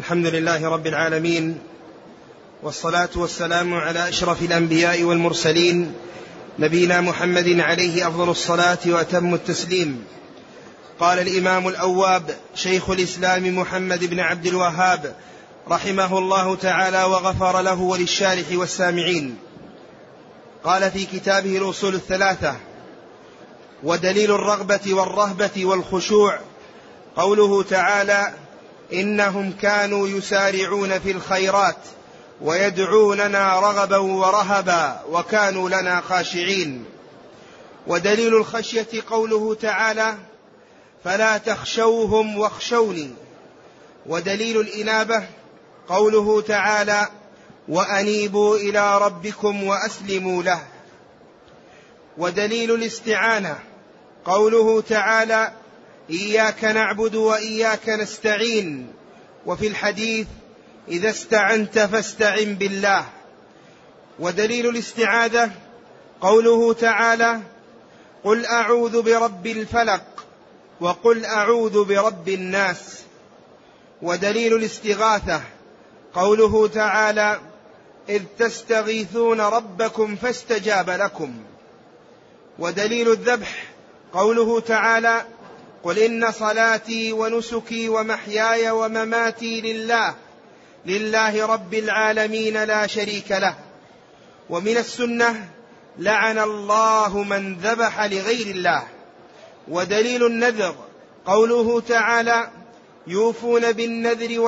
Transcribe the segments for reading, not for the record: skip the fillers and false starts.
الحمد لله رب العالمين، والصلاة والسلام على أشرف الأنبياء والمرسلين، نبينا محمد عليه أفضل الصلاة وأتم التسليم. قال الإمام الأواب شيخ الإسلام محمد بن عبد الوهاب رحمه الله تعالى وغفر له وللشارح والسامعين، قال في كتابه الأصول الثلاثة: ودليل الرغبة والرهبة والخشوع قوله تعالى: إنهم كانوا يسارعون في الخيرات ويدعوننا رغبا ورهبا وكانوا لنا خاشعين. ودليل الخشية قوله تعالى: فلا تخشوهم واخشوني. ودليل الإنابة قوله تعالى: وأنيبوا إلى ربكم وأسلموا له. ودليل الاستعانة قوله تعالى: إياك نعبد وإياك نستعين. وفي الحديث: إذا استعنت فاستعن بالله. ودليل الاستعاذة قوله تعالى: قل أعوذ برب الفلق وقل أعوذ برب الناس. ودليل الاستغاثة قوله تعالى: إذ تستغيثون ربكم فاستجاب لكم. ودليل الذبح قوله تعالى: قل إن صلاتي ونسكي ومحياي ومماتي لله رب العالمين لا شريك له. ومن السنة: لعن الله من ذبح لغير الله. ودليل النذر قوله تعالى: يوفون بالنذر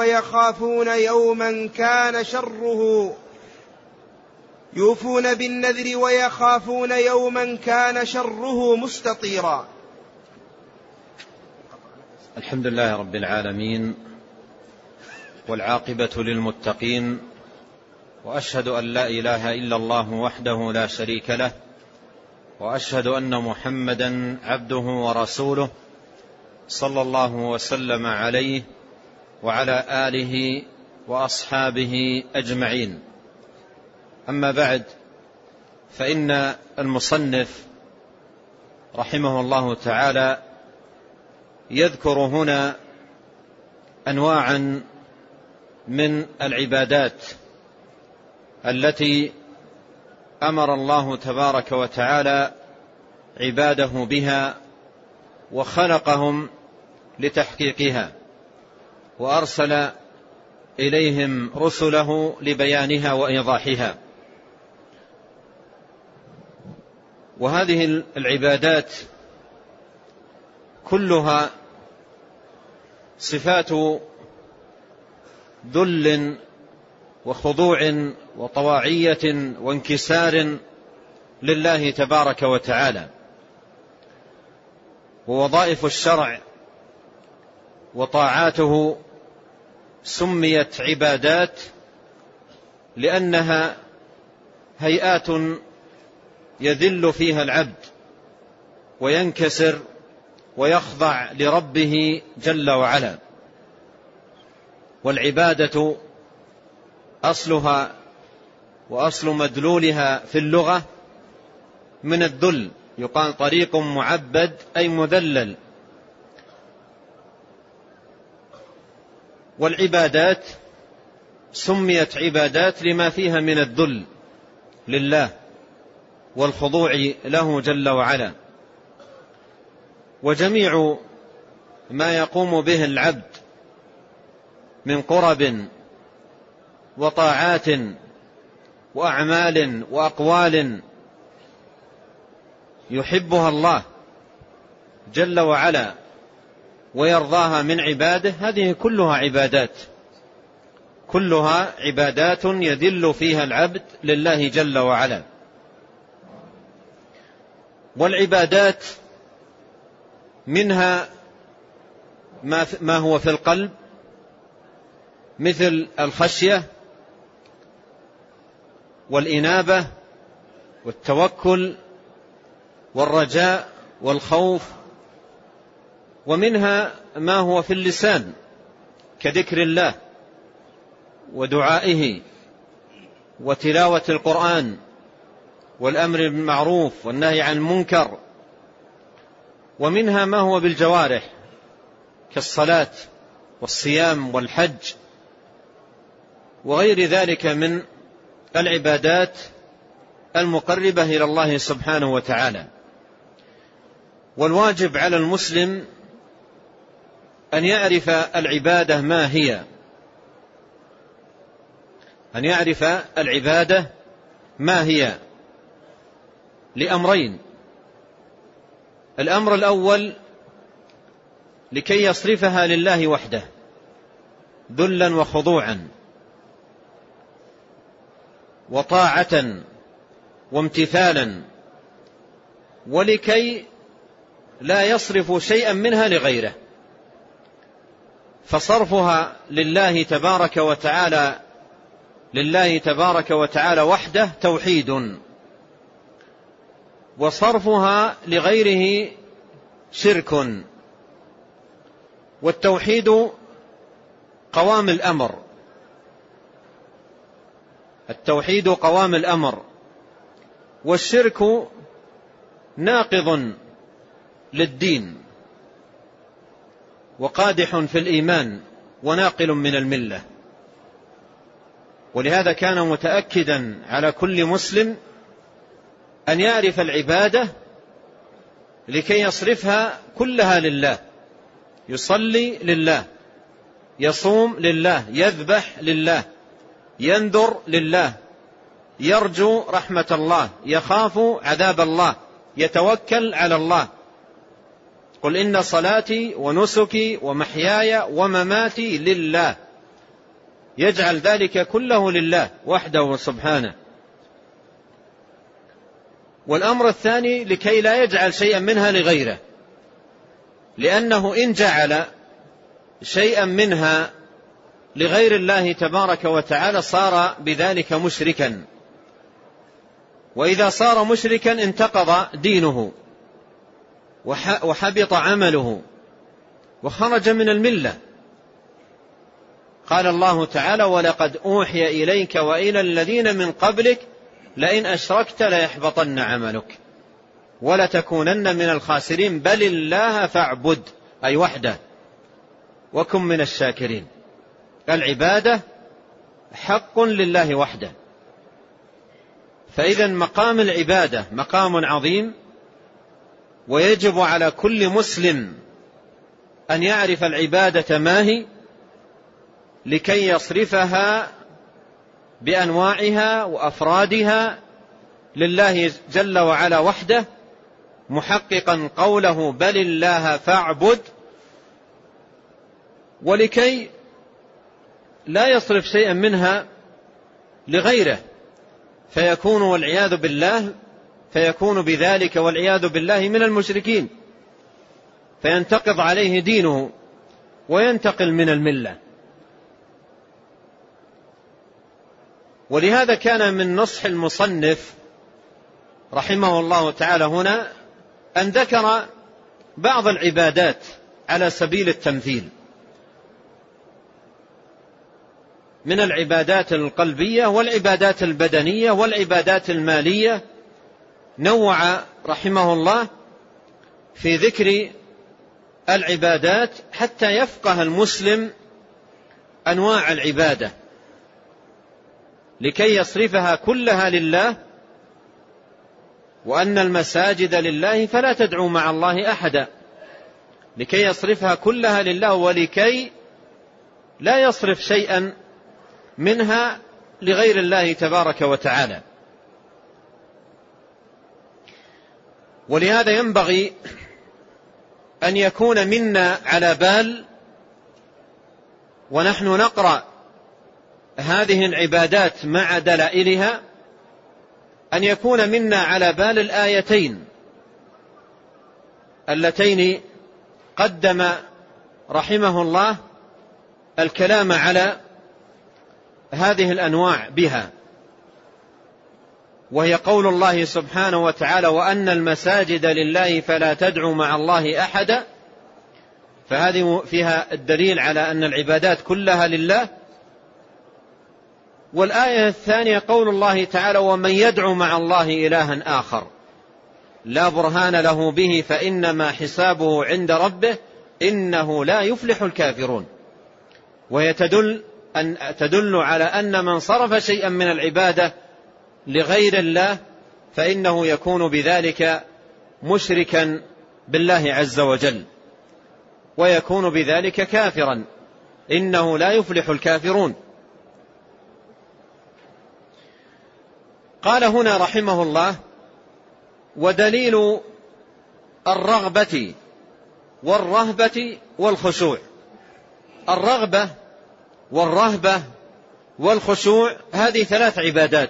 ويخافون يوما كان شره مستطيرا. الحمد لله رب العالمين، والعاقبة للمتقين، وأشهد أن لا إله إلا الله وحده لا شريك له، وأشهد أن محمدا عبده ورسوله صلى الله وسلم عليه وعلى آله وأصحابه أجمعين. أما بعد، فإن المصنف رحمه الله تعالى يذكر هنا أنواعا من العبادات التي أمر الله تبارك وتعالى عباده بها وخلقهم لتحقيقها، وأرسل إليهم رسله لبيانها وإيضاحها. وهذه العبادات كلها صفات ذل وخضوع وطواعية وانكسار لله تبارك وتعالى. ووظائف الشرع وطاعاته سميت عبادات لأنها هيئات يذل فيها العبد وينكسر ويخضع لربه جل وعلا. والعبادة أصلها وأصل مدلولها في اللغة من الذل، يقال طريق معبد أي مذلل. والعبادات سميت عبادات لما فيها من الذل لله والخضوع له جل وعلا. وجميع ما يقوم به العبد من قرب وطاعات وأعمال وأقوال يحبها الله جل وعلا ويرضاها من عباده، هذه كلها عبادات يذل فيها العبد لله جل وعلا. والعبادات منها ما هو في القلب مثل الخشية والإنابة والتوكل والرجاء والخوف. ومنها ما هو في اللسان كذكر الله ودعائه وتلاوة القرآن والأمر بالمعروف والنهي عن المنكر. ومنها ما هو بالجوارح كالصلاة والصيام والحج وغير ذلك من العبادات المقربة إلى الله سبحانه وتعالى. والواجب على المسلم أن يعرف العبادة ما هي، أن يعرف العبادة ما هي لأمرين. الأمر الأول لكي يصرفها لله وحده ذلا وخضوعا وطاعة وامتثالا، ولكي لا يصرف شيئا منها لغيره، فصرفها لله تبارك وتعالى وحده توحيد، وصرفها لغيره شرك. والتوحيد قوام الأمر، التوحيد قوام الأمر، والشرك ناقض للدين وقادح في الإيمان وناقل من الملة. ولهذا كان متأكدا على كل مسلم أن يعرف العبادة لكي يصرفها كلها لله، يصلي لله، يصوم لله، يذبح لله، ينذر لله، يرجو رحمة الله، يخاف عذاب الله، يتوكل على الله. قل إن صلاتي ونسكي ومحياي ومماتي لله، يجعل ذلك كله لله وحده سبحانه. والأمر الثاني لكي لا يجعل شيئا منها لغيره، لأنه إن جعل شيئا منها لغير الله تبارك وتعالى صار بذلك مشركا، وإذا صار مشركا انتقض دينه وحبط عمله وخرج من الملة. قال الله تعالى: ولقد أوحي إليك وإلى الذين من قبلك لئن أشركت ليحبطن عملك ولتكونن من الخاسرين بل الله فاعبد، أي وحده، وكن من الشاكرين. العبادة حق لله وحده، فإذا مقام العبادة مقام عظيم، ويجب على كل مسلم أن يعرف العبادة ما هي لكي يصرفها بأنواعها وأفرادها لله جل وعلا وحده، محققا قوله بل الله فاعبد، ولكي لا يصرف شيئا منها لغيره فيكون بذلك والعياذ بالله من المشركين، فينتقض عليه دينه وينتقل من الملة. ولهذا كان من نصح المصنف رحمه الله تعالى هنا أن ذكر بعض العبادات على سبيل التمثيل، من العبادات القلبية والعبادات البدنية والعبادات المالية. نوع رحمه الله في ذكر العبادات حتى يفقه المسلم أنواع العبادة لكي يصرفها كلها لله، وأن المساجد لله فلا تدعوا مع الله أحدا، لكي يصرفها كلها لله، ولكي لا يصرف شيئا منها لغير الله تبارك وتعالى. ولهذا ينبغي أن يكون منا على بال ونحن نقرأ هذه العبادات مع دلائلها، أن يكون منا على بال الآيتين اللتين قدم رحمه الله الكلام على هذه الأنواع بها، وهي قول الله سبحانه وتعالى: وأن المساجد لله فلا تدعوا مع الله أحدا. فهذه فيها الدليل على أن العبادات كلها لله. والآية الثانية قول الله تعالى: ومن يدعو مع الله إلها آخر لا برهان له به فإنما حسابه عند ربه إنه لا يفلح الكافرون. وهي تدل أن تدل على أن من صرف شيئا من العبادة لغير الله فإنه يكون بذلك مشركا بالله عز وجل، ويكون بذلك كافرا. إنه لا يفلح الكافرون. قال هنا رحمه الله: ودليل الرغبة والرهبة والخشوع. الرغبة والرهبة والخشوع هذه 3 عبادات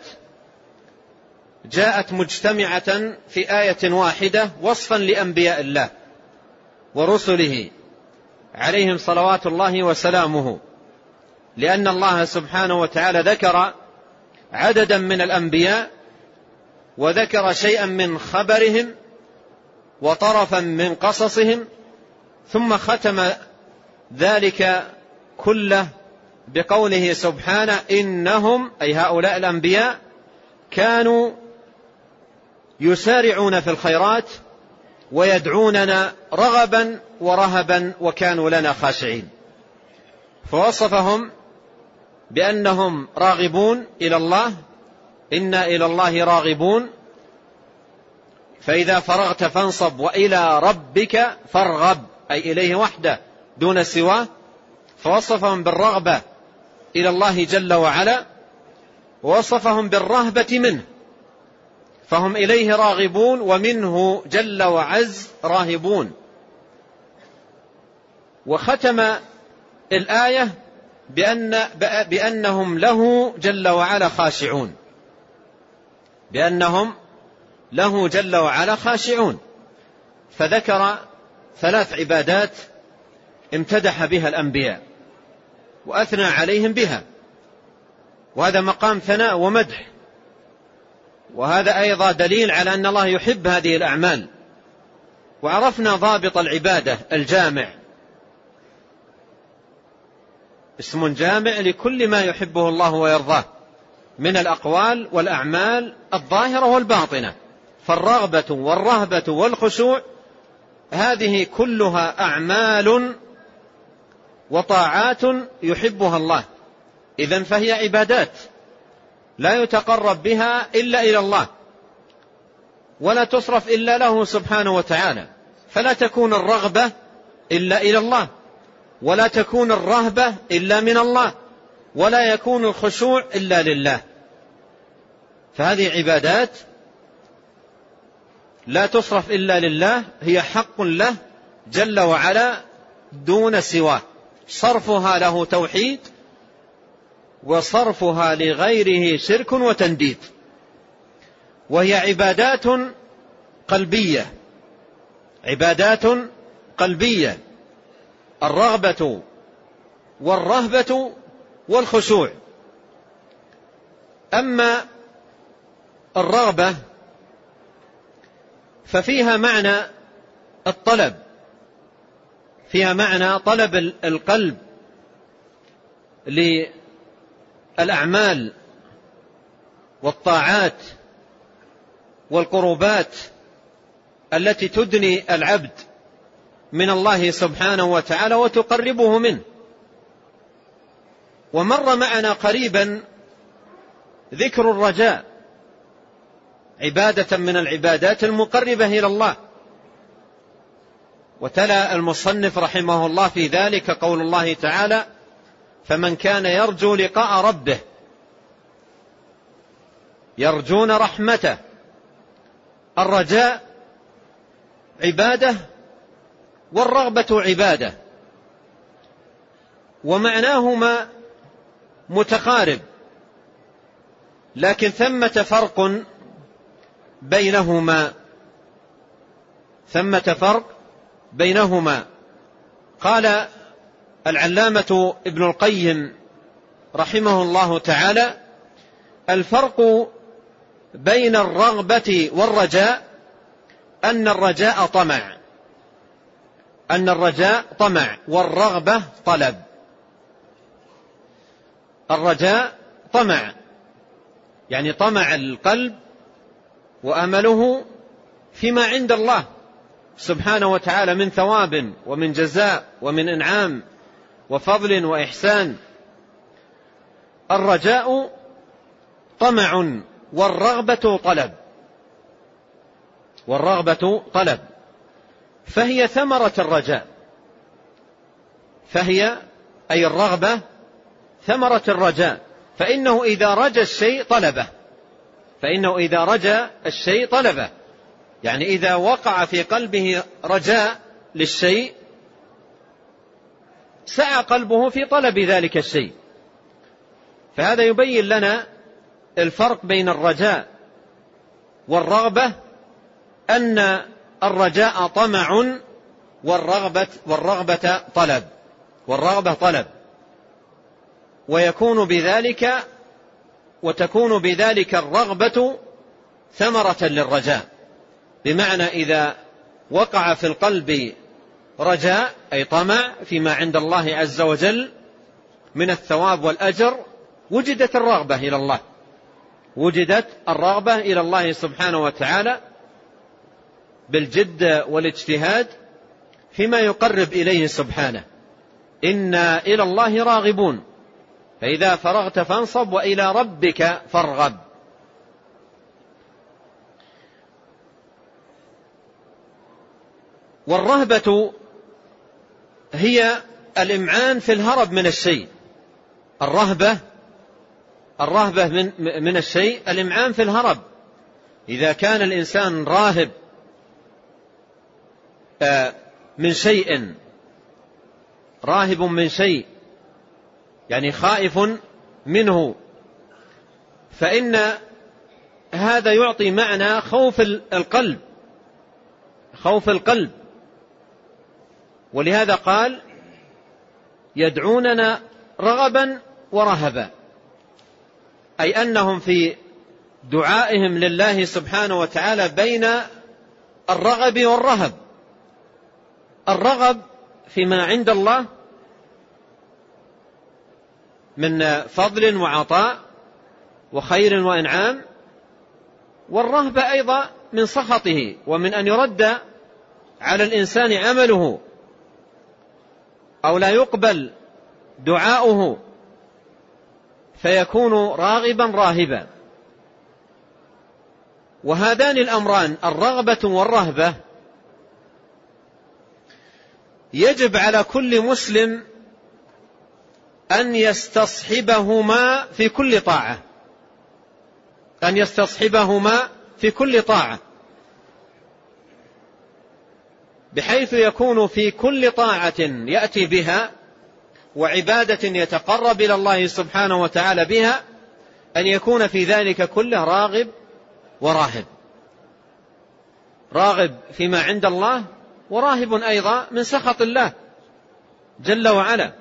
جاءت مجتمعة في آية واحدة وصفا لأنبياء الله ورسله عليهم صلوات الله وسلامه، لأن الله سبحانه وتعالى ذكر عددا من الأنبياء وذكر شيئا من خبرهم وطرفا من قصصهم، ثم ختم ذلك كله بقوله سبحانه: إنهم أي هؤلاء الأنبياء كانوا يسارعون في الخيرات ويدعوننا رغبا ورهبا وكانوا لنا خاشعين. فوصفهم بأنهم راغبون إلى الله، إنا إلى الله راغبون، فإذا فرغت فانصب وإلى ربك فارغب، أي إليه وحده دون سواه. فوصفهم بالرغبة إلى الله جل وعلا، ووصفهم بالرهبة منه، فهم إليه راغبون ومنه جل وعز راهبون. وختم الآية بأنهم له جل وعلا خاشعون، بأنهم له جل وعلا خاشعون. فذكر 3 عبادات امتدح بها الأنبياء وأثنى عليهم بها، وهذا مقام ثناء ومدح، وهذا أيضا دليل على أن الله يحب هذه الأعمال. وعرفنا ضابط العبادة الجامع، اسم جامع لكل ما يحبه الله ويرضاه من الأقوال والأعمال الظاهرة والباطنة. فالرغبة والرهبة والخشوع هذه كلها أعمال وطاعات يحبها الله، إذن فهي عبادات لا يتقرب بها إلا إلى الله، ولا تصرف إلا له سبحانه وتعالى. فلا تكون الرغبة إلا إلى الله، ولا تكون الرهبة إلا من الله، ولا يكون الخشوع إلا لله. فهذه عبادات لا تصرف إلا لله، هي حق له جل وعلا دون سواه. صرفها له توحيد، وصرفها لغيره شرك وتنديد. وهي عبادات قلبية، عبادات قلبية، الرغبة والرهبة والخشوع. أما الرغبة ففيها معنى الطلب، فيها معنى طلب القلب للأعمال والطاعات والقربات التي تدني العبد من الله سبحانه وتعالى وتقربه منه. ومر معنا قريبا ذكر الرجاء، عبادة من العبادات المقربة إلى الله. وتلا المصنف رحمه الله في ذلك قول الله تعالى: فمن كان يرجو لقاء ربه يرجون رحمته. الرجاء عبادة والرغبة عبادة، ومعناهما متقارب، لكن ثمة فرق بينهما، ثمة فرق بينهما. قال العلامة ابن القيم رحمه الله تعالى: الفرق بين الرغبة والرجاء أن الرجاء طمع، أن الرجاء طمع والرغبة طلب. الرجاء طمع، يعني طمع القلب وأمله فيما عند الله سبحانه وتعالى من ثواب ومن جزاء ومن إنعام وفضل وإحسان. الرجاء طمع والرغبة طلب، والرغبة طلب، فهي ثمرة الرجاء، فهي أي الرغبة ثمرة الرجاء، فإنه إذا رجى الشيء طلبه، فإنه إذا رجى الشيء طلبه، يعني إذا وقع في قلبه رجاء للشيء سعى قلبه في طلب ذلك الشيء. فهذا يبين لنا الفرق بين الرجاء والرغبة، أن الرجاء طمع والرغبة طلب، والرغبة طلب، وتكون بذلك الرغبة ثمرة للرجاء، بمعنى إذا وقع في القلب رجاء أي طمع فيما عند الله عز وجل من الثواب والأجر، وجدت الرغبة إلى الله، وجدت الرغبة إلى الله سبحانه وتعالى بالجد والاجتهاد فيما يقرب إليه سبحانه. إنا إلى الله راغبون، فإذا فرغت فانصب وإلى ربك فارغب. والرهبة هي الإمعان في الهرب من الشيء، الرهبة من الشيء الإمعان في الهرب. إذا كان الإنسان راهب من شيء، راهب من شيء يعني خائف منه، فإن هذا يعطي معنى خوف القلب، خوف القلب. ولهذا قال يدعوننا رغبا ورهبا، أي أنهم في دعائهم لله سبحانه وتعالى بين الرغب والرهب. الرغب فيما عند الله من فضل وعطاء وخير وإنعام، والرهبة أيضا من سخطه ومن أن يرد على الإنسان عمله أو لا يقبل دعاؤه فيكون راغبا راهبا. وهذان الأمران الرغبة والرهبة يجب على كل مسلم أن يستصحبهما في كل طاعة، أن يستصحبهما في كل طاعة، بحيث يكون في كل طاعة يأتي بها وعبادة يتقرب إلى الله سبحانه وتعالى بها أن يكون في ذلك كله راغب وراهب، راغب فيما عند الله وراهب أيضا من سخط الله جل وعلا،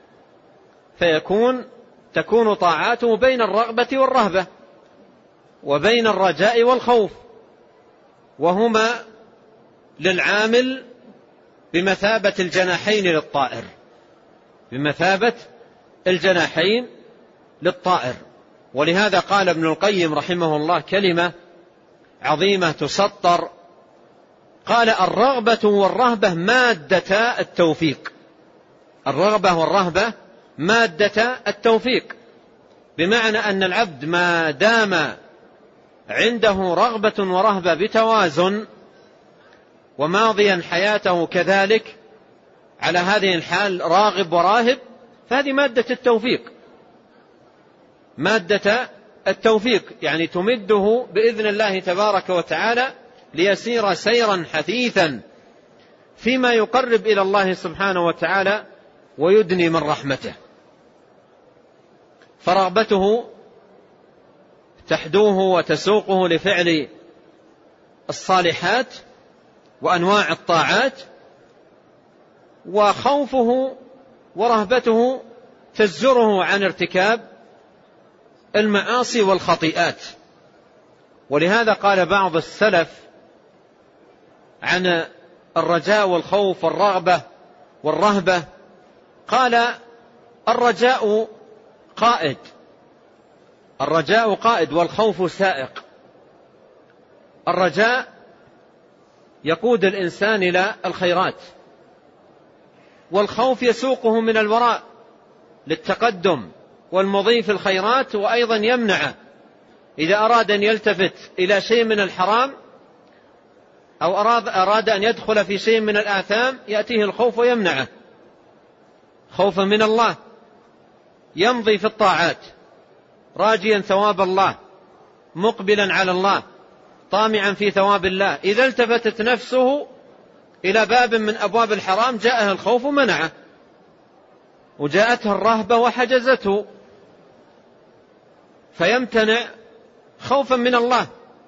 تكون طاعاته بين الرغبة والرهبة وبين الرجاء والخوف، وهما للعامل بمثابة الجناحين للطائر، بمثابة الجناحين للطائر. ولهذا قال ابن القيم رحمه الله كلمة عظيمة تسطر، قال الرغبة والرهبة مادة التوفيق، الرغبة والرهبة مادة التوفيق، بمعنى أن العبد ما دام عنده رغبة ورهبة بتوازن وماضيا حياته كذلك على هذه الحال راغب وراهب، فهذه مادة التوفيق، مادة التوفيق، يعني تمده بإذن الله تبارك وتعالى ليسير سيرا حثيثا فيما يقرب إلى الله سبحانه وتعالى ويدني من رحمته. فرغبته تحدوه وتسوقه لفعل الصالحات وأنواع الطاعات، وخوفه ورهبته تزجره عن ارتكاب المعاصي والخطيئات. ولهذا قال بعض السلف عن الرجاء والخوف والرغبة والرهبة، قال الرجاء قائد، الرجاء قائد والخوف سائق. الرجاء يقود الإنسان إلى الخيرات، والخوف يسوقه من الوراء للتقدم والمضي في الخيرات، وأيضا يمنع إذا أراد أن يلتفت إلى شيء من الحرام أو أراد أن يدخل في شيء من الآثام يأتيه الخوف ويمنعه، خوفا من الله، يمضي في الطاعات راجيا ثواب الله، مقبلا على الله، طامعا في ثواب الله. إذا التفتت نفسه إلى باب من أبواب الحرام جاءه الخوف ومنعه، وجاءته الرهبة وحجزته، فيمتنع خوفا من الله.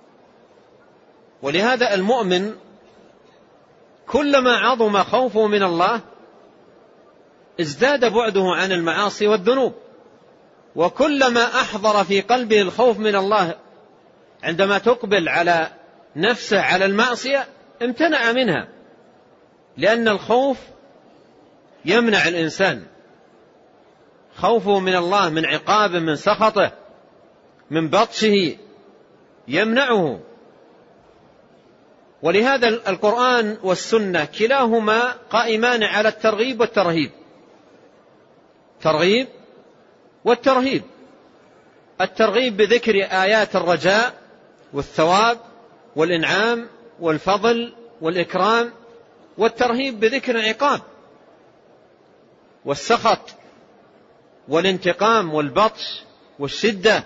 ولهذا المؤمن كلما عظم خوفه من الله ازداد بعده عن المعاصي والذنوب، وكلما أحضر في قلبه الخوف من الله عندما تقبل على نفسه على المعصية امتنع منها، لأن الخوف يمنع الإنسان، خوفه من الله، من عقابه، من سخطه، من بطشه، يمنعه. ولهذا القرآن والسنة كلاهما قائمان على الترغيب والترهيب، ترغيب والترهيب. الترغيب بذكر آيات الرجاء والثواب والإنعام والفضل والإكرام، والترهيب بذكر العقاب والسخط والانتقام والبطش والشدة.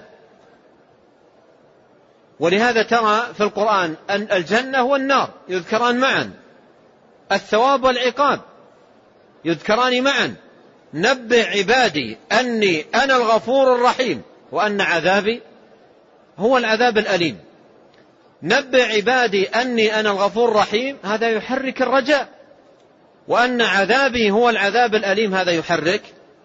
ولهذا ترى في القرآن أن الجنة والنار يذكران معا، الثواب والعقاب يذكران معا. نبئ عبادي أني أنا الغفور الرحيم وأن عذابي هو العذاب الأليم. نبئ عبادي أني أنا الغفور الرحيم، هذا يحرك الرجاء، وأن عذابي هو العذاب الأليم، هذا يحرك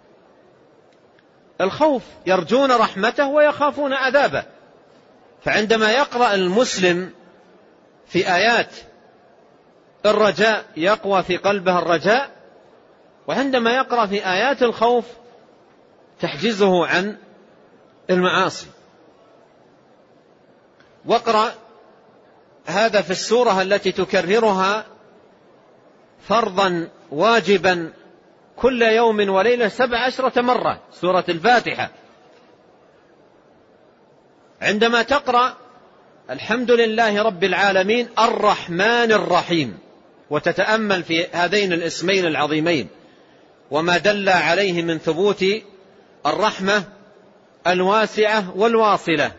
الخوف، يرجون رحمته ويخافون عذابه. فعندما يقرأ المسلم في آيات الرجاء يقوى في قلبه الرجاء، وعندما يقرأ في آيات الخوف تحجزه عن المعاصي. واقرأ هذا في السورة التي تكررها فرضا واجبا كل يوم وليلة 17 مرة، سورة الفاتحة. عندما تقرأ الحمد لله رب العالمين الرحمن الرحيم، وتتأمل في هذين الاسمين العظيمين وما دل عليه من ثبوت الرحمة الواسعة والواصلة،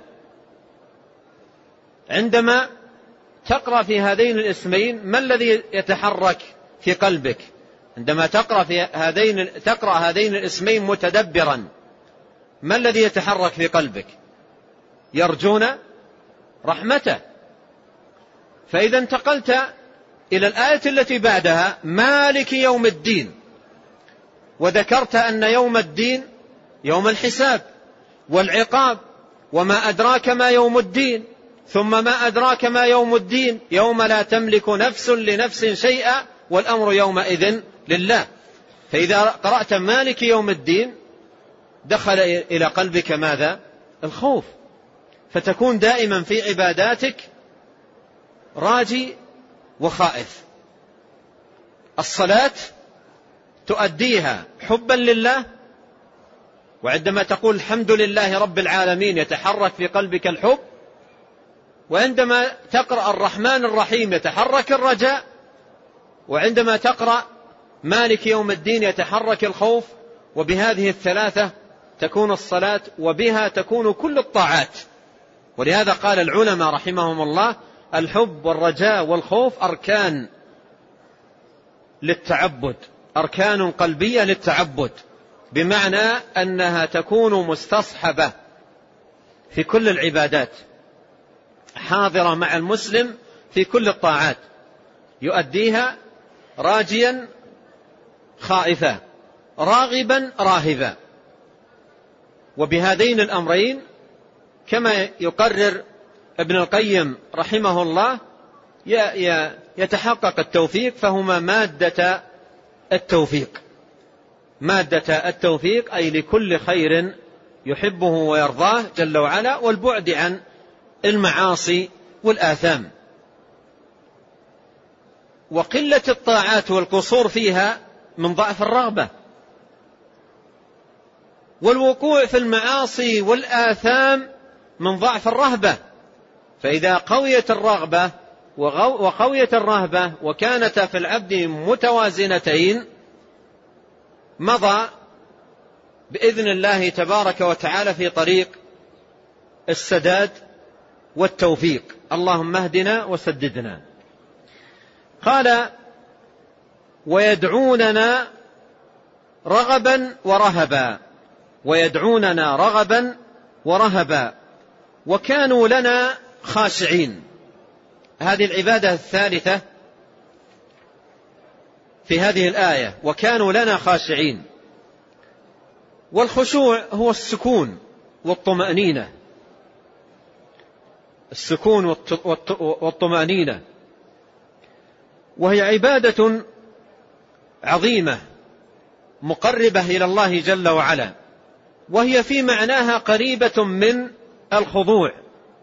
عندما تقرأ في هذين الاسمين ما الذي يتحرك في قلبك؟ عندما تقرأ هذين الاسمين متدبرا ما الذي يتحرك في قلبك؟ يرجون رحمته. فإذا انتقلت إلى الآية التي بعدها مالك يوم الدين، وذكرت أن يوم الدين يوم الحساب والعقاب، وما أدراك ما يوم الدين، ثم ما أدراك ما يوم الدين، يوم لا تملك نفس لنفس شيئا والأمر يومئذ لله. فإذا قرأت مالك يوم الدين دخل إلى قلبك ماذا؟ الخوف، فتكون دائما في عباداتك راجي وخائف. الصلاة تؤديها حبا لله، وعندما تقول الحمد لله رب العالمين يتحرك في قلبك الحب، وعندما تقرأ الرحمن الرحيم يتحرك الرجاء، وعندما تقرأ مالك يوم الدين يتحرك الخوف. وبهذه الثلاثة تكون الصلاة، وبها تكون كل الطاعات. ولهذا قال العلماء رحمهم الله الحب والرجاء والخوف أركان للتعبد، أركان قلبية للتعبد، بمعنى أنها تكون مستصحبة في كل العبادات، حاضرة مع المسلم في كل الطاعات، يؤديها راجيا خائفا، راغبا راهبا. وبهذين الأمرين كما يقرر ابن القيم رحمه الله يتحقق التوفيق، فهما مادة التوفيق، مادة التوفيق، أي لكل خير يحبه ويرضاه جل وعلا، والبعد عن المعاصي والآثام. وقلة الطاعات والقصور فيها من ضعف الرغبة، والوقوع في المعاصي والآثام من ضعف الرهبة. فإذا قويت الرغبة وقويت الرهبة وكانتا في العبد متوازنتين مضى بإذن الله تبارك وتعالى في طريق السداد والتوفيق. اللهم اهدنا وسددنا. قال ويدعوننا رغبا ورهبا، ويدعوننا رغبا ورهبا وكانوا لنا خاشعين. هذه العبادة الثالثة في هذه الآية، وكانوا لنا خاشعين. والخشوع هو السكون والطمأنينة، السكون والطمأنينة، وهي عبادة عظيمة مقربة إلى الله جل وعلا، وهي في معناها قريبة من الخضوع،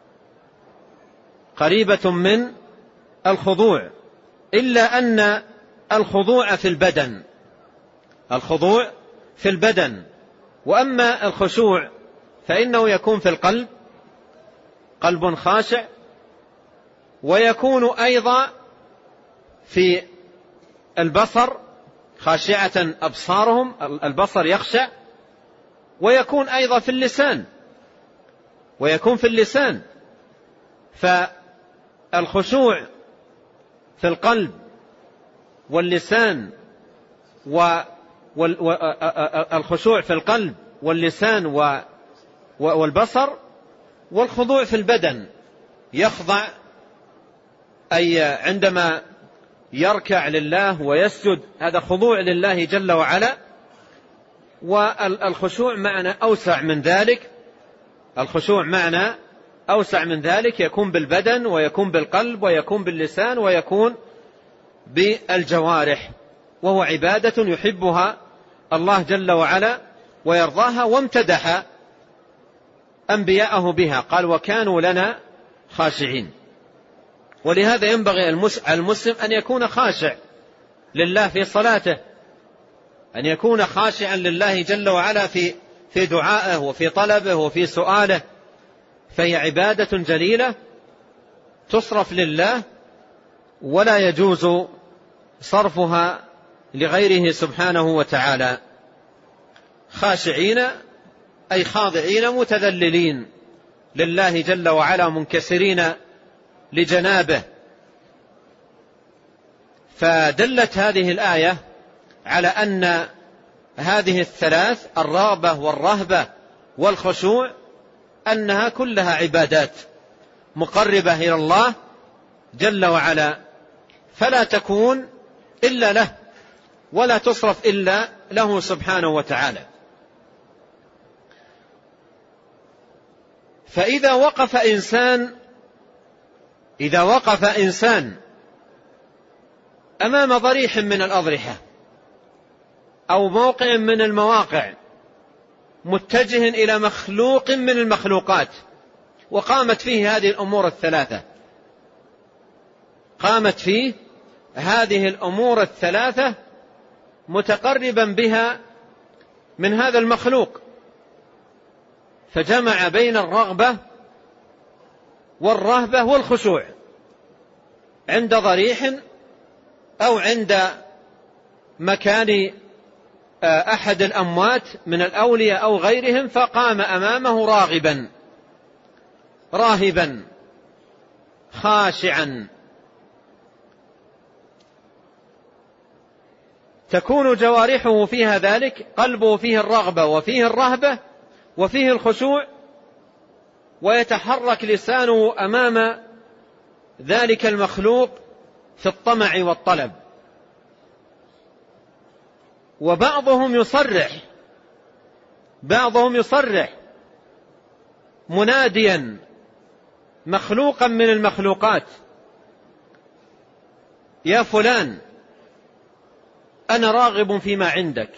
قريبة من الخضوع، إلا أن الخضوع في البدن، الخضوع في البدن. وأما الخشوع فإنه يكون في القلب، قلب خاشع، ويكون أيضا في البصر، خاشعة أبصارهم، البصر يخشع، ويكون أيضا في اللسان، ويكون في اللسان. فالخشوع في القلب واللسان الخشوع في القلب واللسان والبصر، والخضوع في البدن، يخضع أي عندما يركع لله ويسجد، هذا خضوع لله جل وعلا. والخشوع معنى أوسع من ذلك، الخشوع معنى أوسع من ذلك، يكون بالبدن ويكون بالقلب ويكون باللسان ويكون بالجوارح، وهو عبادة يحبها الله جل وعلا ويرضاها، وامتدح أنبياءه بها، قال وكانوا لنا خاشعين. ولهذا ينبغي المسلم أن يكون خاشع لله في صلاته، أن يكون خاشعا لله جل وعلا في دعائه وفي طلبه وفي سؤاله، فهي عبادة جليلة تصرف لله ولا يجوز صرفها لغيره سبحانه وتعالى. خاشعين أي خاضعين متذللين لله جل وعلا، منكسرين لجنابه. فدلت هذه الآية على أن هذه الثلاث، الرغبة والرهبة والخشوع، أنها كلها عبادات مقربة إلى الله جل وعلا، فلا تكون إلا له ولا تصرف إلا له سبحانه وتعالى. فإذا وقف إنسان أمام ضريح من الأضرحة أو موقع من المواقع متجه إلى مخلوق من المخلوقات، وقامت فيه هذه الأمور الثلاثة، قامت فيه هذه الأمور الثلاثة متقربا بها من هذا المخلوق، فجمع بين الرغبة والرهبة والخشوع عند ضريح أو عند مكان أحد الأموات من الأولياء أو غيرهم، فقام أمامه راهبا خاشعا. تكون جوارحه فيها ذلك، قلبه فيه الرغبة وفيه الرهبة وفيه الخشوع، ويتحرك لسانه أمام ذلك المخلوق في الطمع والطلب. وبعضهم يصرح مناديا مخلوقا من المخلوقات: يا فلان أنا راغب فيما عندك،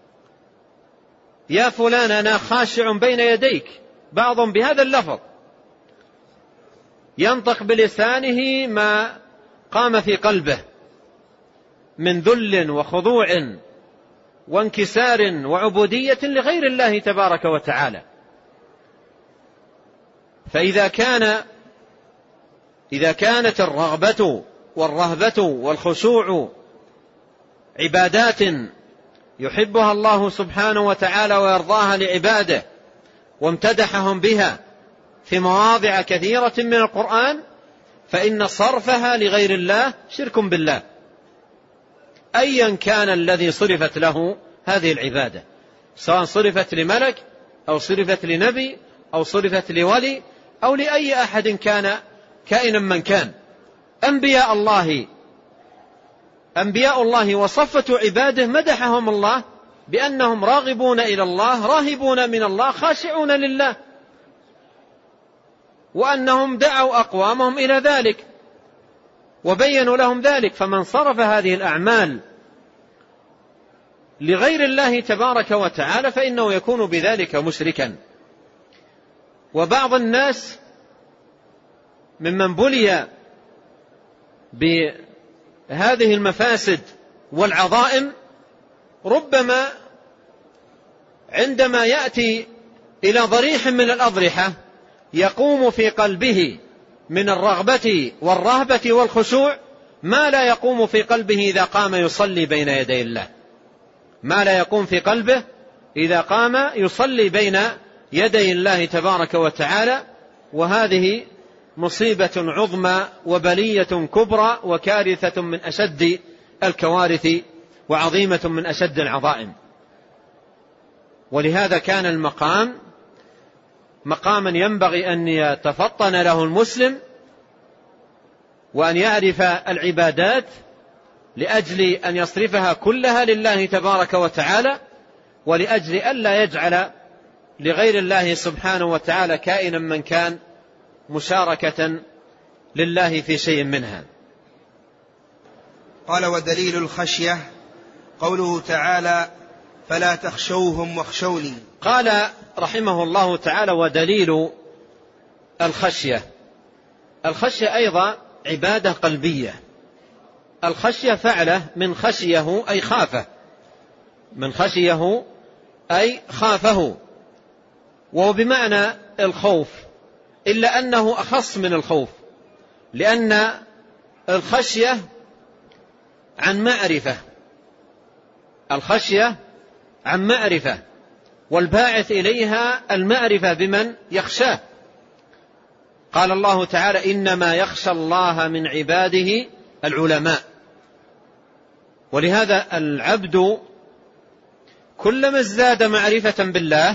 يا فلان أنا خاشع بين يديك. بعضهم بهذا اللفظ ينطق بلسانه ما قام في قلبه من ذل وخضوع وانكسار وعبودية لغير الله تبارك وتعالى. فإذا كانت الرغبة والرهبة والخشوع عبادات يحبها الله سبحانه وتعالى ويرضاها لعباده وامتدحهم بها في مواضع كثيرة من القرآن، فإن صرفها لغير الله شرك بالله، أيا كان الذي صرفت له هذه العبادة، سواء صرفت لملك أو صرفت لنبي أو صرفت لولي أو لأي أحد كان كائنا من كان. أنبياء الله وصفة عباده مدحهم الله بأنهم راغبون إلى الله، راهبون من الله، خاشعون لله، وأنهم دعوا أقوامهم إلى ذلك وبينوا لهم ذلك. فمن صرف هذه الأعمال لغير الله تبارك وتعالى فإنه يكون بذلك مشركا. وبعض الناس ممن بلي بهذه المفاسد والعظائم ربما عندما يأتي إلى ضريح من الأضرحة يقوم في قلبه من الرغبة والرهبة والخشوع ما لا يقوم في قلبه إذا قام يصلي بين يدي الله، ما لا يقوم في قلبه إذا قام يصلي بين يدي الله تبارك وتعالى. وهذه مصيبة عظمى وبلية كبرى وكارثة من أشد الكوارث وعظيمة من أشد العظائم. ولهذا كان المقام مقاما ينبغي أن يتفطن له المسلم وأن يعرف العبادات لأجل أن يصرفها كلها لله تبارك وتعالى، ولأجل ألا يجعل لغير الله سبحانه وتعالى كائنا من كان مشاركة لله في شيء منها. قال: ودليل الخشية قوله تعالى: فلا تخشوهم واخشوني. قال رحمه الله تعالى: ودليل الخشية. الخشية أيضا عبادة قلبية. الخشية فعله من خشيه أي خافه، من خشيه أي خافه، وهو بمعنى الخوف، إلا أنه أخص من الخوف، لأن الخشية عن معرفة، الخشية عن معرفة، والباعث إليها المعرفة بمن يخشاه. قال الله تعالى: إنما يخشى الله من عباده العلماء. ولهذا العبد كلما ازداد معرفة بالله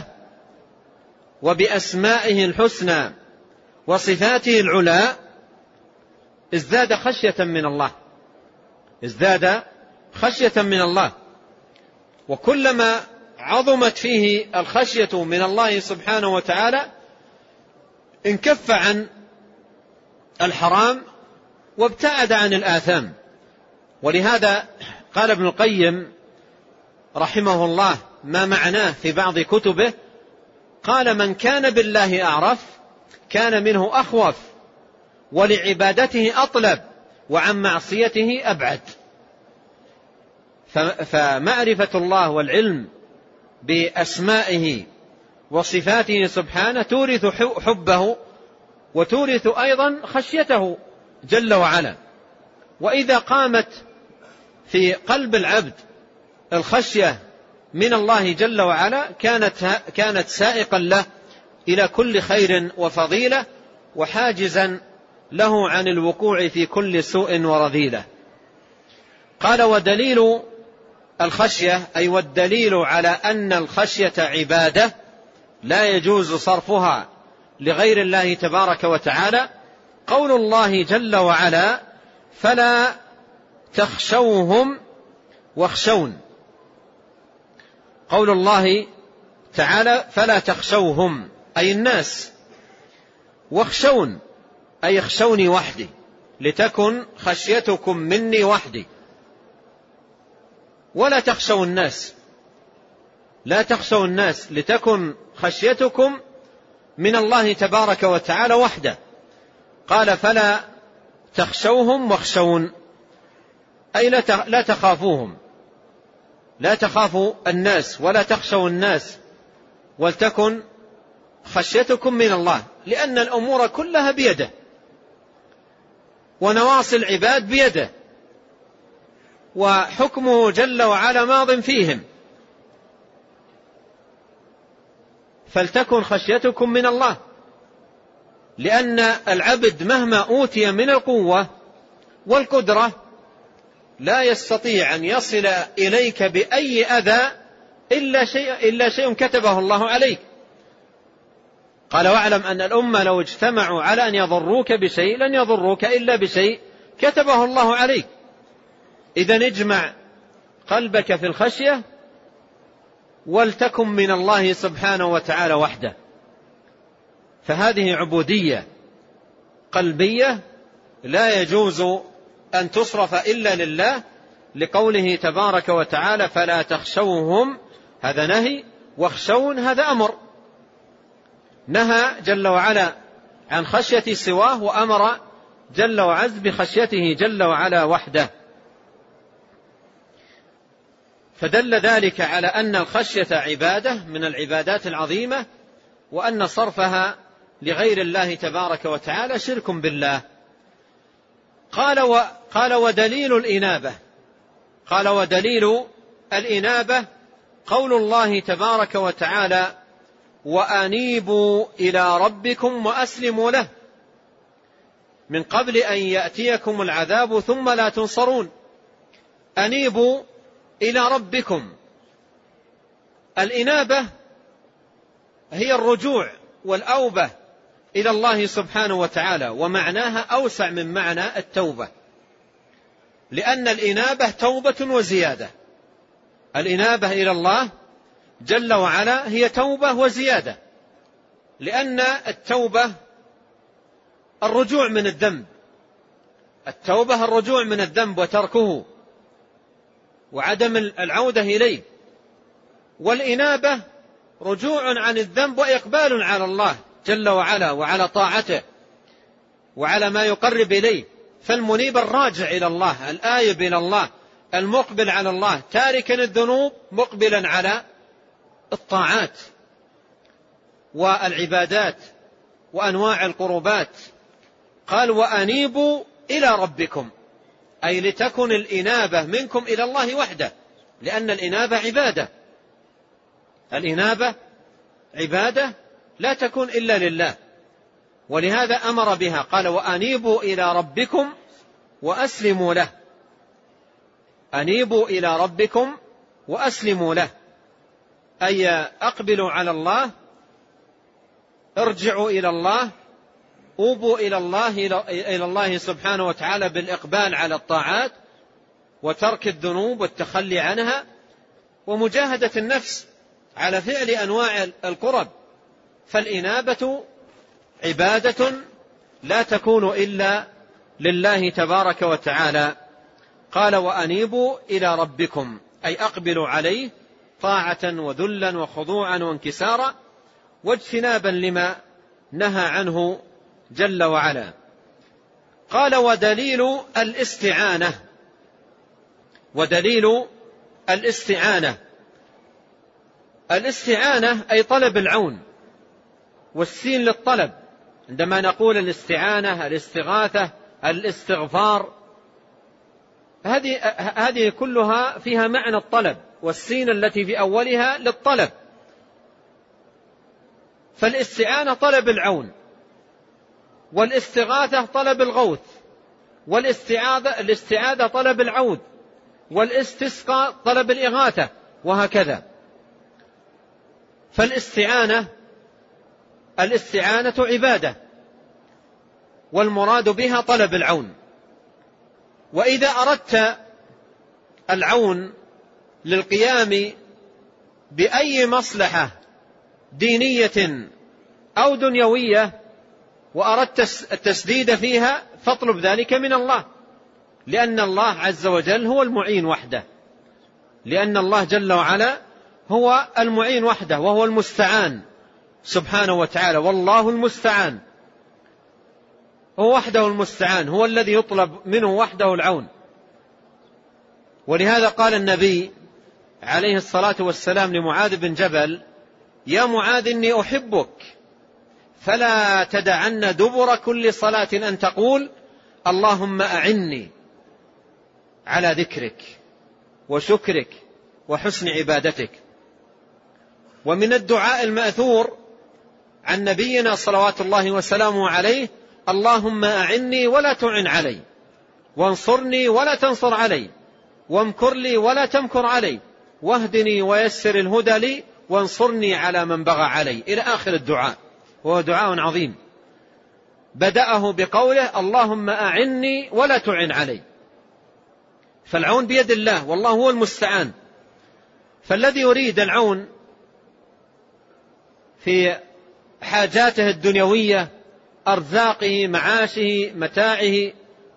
وبأسمائه الحسنى وصفاته العلى ازداد خشية من الله، ازداد خشية من الله. وكلما عظمت فيه الخشية من الله سبحانه وتعالى انكف عن الحرام وابتعد عن الآثام. ولهذا قال ابن القيم رحمه الله ما معناه في بعض كتبه، قال: من كان بالله أعرف كان منه أخوف، ولعبادته أطلب، وعن معصيته أبعد. فمعرفة الله والعلم بأسمائه وصفاته سبحانه تورث حبه وتورث أيضا خشيته جل وعلا. وإذا قامت في قلب العبد الخشية من الله جل وعلا كانت سائقا له إلى كل خير وفضيلة، وحاجزا له عن الوقوع في كل سوء ورذيلة. قال: ودليل الخشية أي والدليل على أن الخشية عبادة لا يجوز صرفها لغير الله تبارك وتعالى قول الله جل وعلا: فلا تخشوهم واخشون. قول الله تعالى: فلا تخشوهم أي الناس، واخشون أي اخشوني وحدي، لتكن خشيتكم مني وحدي. ولا تخشوا الناس، لا تخشوا الناس، لتكن خشيتكم من الله تبارك وتعالى وحده. قال: فلا تخشوهم واخشون أي لا تخافوهم. لا تخافوا الناس ولا تخشوا الناس ولتكن خشيتكم من الله، لأن الأمور كلها بيده ونواصي العباد بيده، وحكمه جل وعلا ماض فيهم، فلتكن خشيتكم من الله. لأن العبد مهما أوتي من القوة والقدرة لا يستطيع أن يصل إليك بأي أذى إلا شيء كتبه الله عليك. قال: واعلم أن الأمة لو اجتمعوا على أن يضروك بشيء لن يضروك إلا بشيء كتبه الله عليك. إذن اجمع قلبك في الخشية ولتكن من الله سبحانه وتعالى وحده. فهذه عبودية قلبية لا يجوز أن تصرف إلا لله، لقوله تبارك وتعالى: فلا تخشوهم، هذا نهي، واخشون هذا أمر. نهى جل وعلا عن خشية سواه، وأمر جل وعز بخشيته جل وعلا وحده. فدل ذلك على أن الخشية عبادة من العبادات العظيمة، وأن صرفها لغير الله تبارك وتعالى شرك بالله. قال ودليل الإنابة، قال ودليل الإنابة قول الله تبارك وتعالى: وأنيبوا إلى ربكم وأسلموا له من قبل أن يأتيكم العذاب ثم لا تنصرون. أنيبوا إلى ربكم، الإنابة هي الرجوع والأوبة إلى الله سبحانه وتعالى، ومعناها أوسع من معنى التوبة، لأن الإنابة توبة وزيادة. الإنابة إلى الله جل وعلا هي توبة وزيادة، لأن التوبة الرجوع من الذنب، التوبة الرجوع من الذنب وتركه وعدم العودة إليه، والإنابة رجوع عن الذنب وإقبال على الله جل وعلا وعلى طاعته وعلى ما يقرب إليه. فالمنيب الراجع إلى الله، الآيب إلى الله، المقبل على الله، تاركا الذنوب مقبلا على الطاعات والعبادات وأنواع القربات. قال: وأنيبوا إلى ربكم، أي لتكن الإنابة منكم إلى الله وحده، لأن الإنابة عبادة، الإنابة عبادة لا تكون إلا لله، ولهذا أمر بها. قال: وأنيبوا إلى ربكم وأسلموا له. أنيبوا إلى ربكم وأسلموا له، أي أقبلوا على الله، ارجعوا إلى الله، أوبوا إلى الله سبحانه وتعالى بالإقبال على الطاعات وترك الذنوب والتخلي عنها ومجاهدة النفس على فعل أنواع القرب. فالإنابة عبادة لا تكون إلا لله تبارك وتعالى. قال: وأنيبوا إلى ربكم، أي أقبلوا عليه طاعة وذلا وخضوعا وانكسارا واجتنابا لما نهى عنه جل وعلا. قال: ودليل الاستعانة، ودليل الاستعانة، الاستعانة أي طلب العون، والسين للطلب. عندما نقول الاستعانة، الاستغاثة، الاستغفار، هذه كلها فيها معنى الطلب، والسين التي في أولها للطلب. فالاستعانة طلب العون، والاستغاثة طلب الغوث، والاستعاذة طلب العود، والاستسقاء طلب الإغاثة، وهكذا. فالاستعانة عبادة، والمراد بها طلب العون. وإذا أردت العون للقيام بأي مصلحة دينية أو دنيوية وأردت التسديد فيها فاطلب ذلك من الله، لأن الله عز وجل هو المعين وحده، لأن الله جل وعلا هو المعين وحده، وهو المستعان سبحانه وتعالى. والله المستعان، هو وحده المستعان، هو الذي يطلب منه وحده العون. ولهذا قال النبي عليه الصلاة والسلام لمعاذ بن جبل: يا معاذ إني أحبك فلا تدعن دبر كل صلاة أن تقول اللهم أعني على ذكرك وشكرك وحسن عبادتك. ومن الدعاء المأثور عن نبينا صلوات الله وسلامه عليه: اللهم أعني ولا تعن علي، وانصرني ولا تنصر علي، وامكر لي ولا تمكر علي، واهدني ويسر الهدى لي، وانصرني على من بغى علي، إلى آخر الدعاء. وهو دعاء عظيم بدأه بقوله: اللهم أعني ولا تعن علي. فالعون بيد الله والله هو المستعان. فالذي يريد العون في حاجاته الدنيوية، أرزاقه، معاشه، متاعه،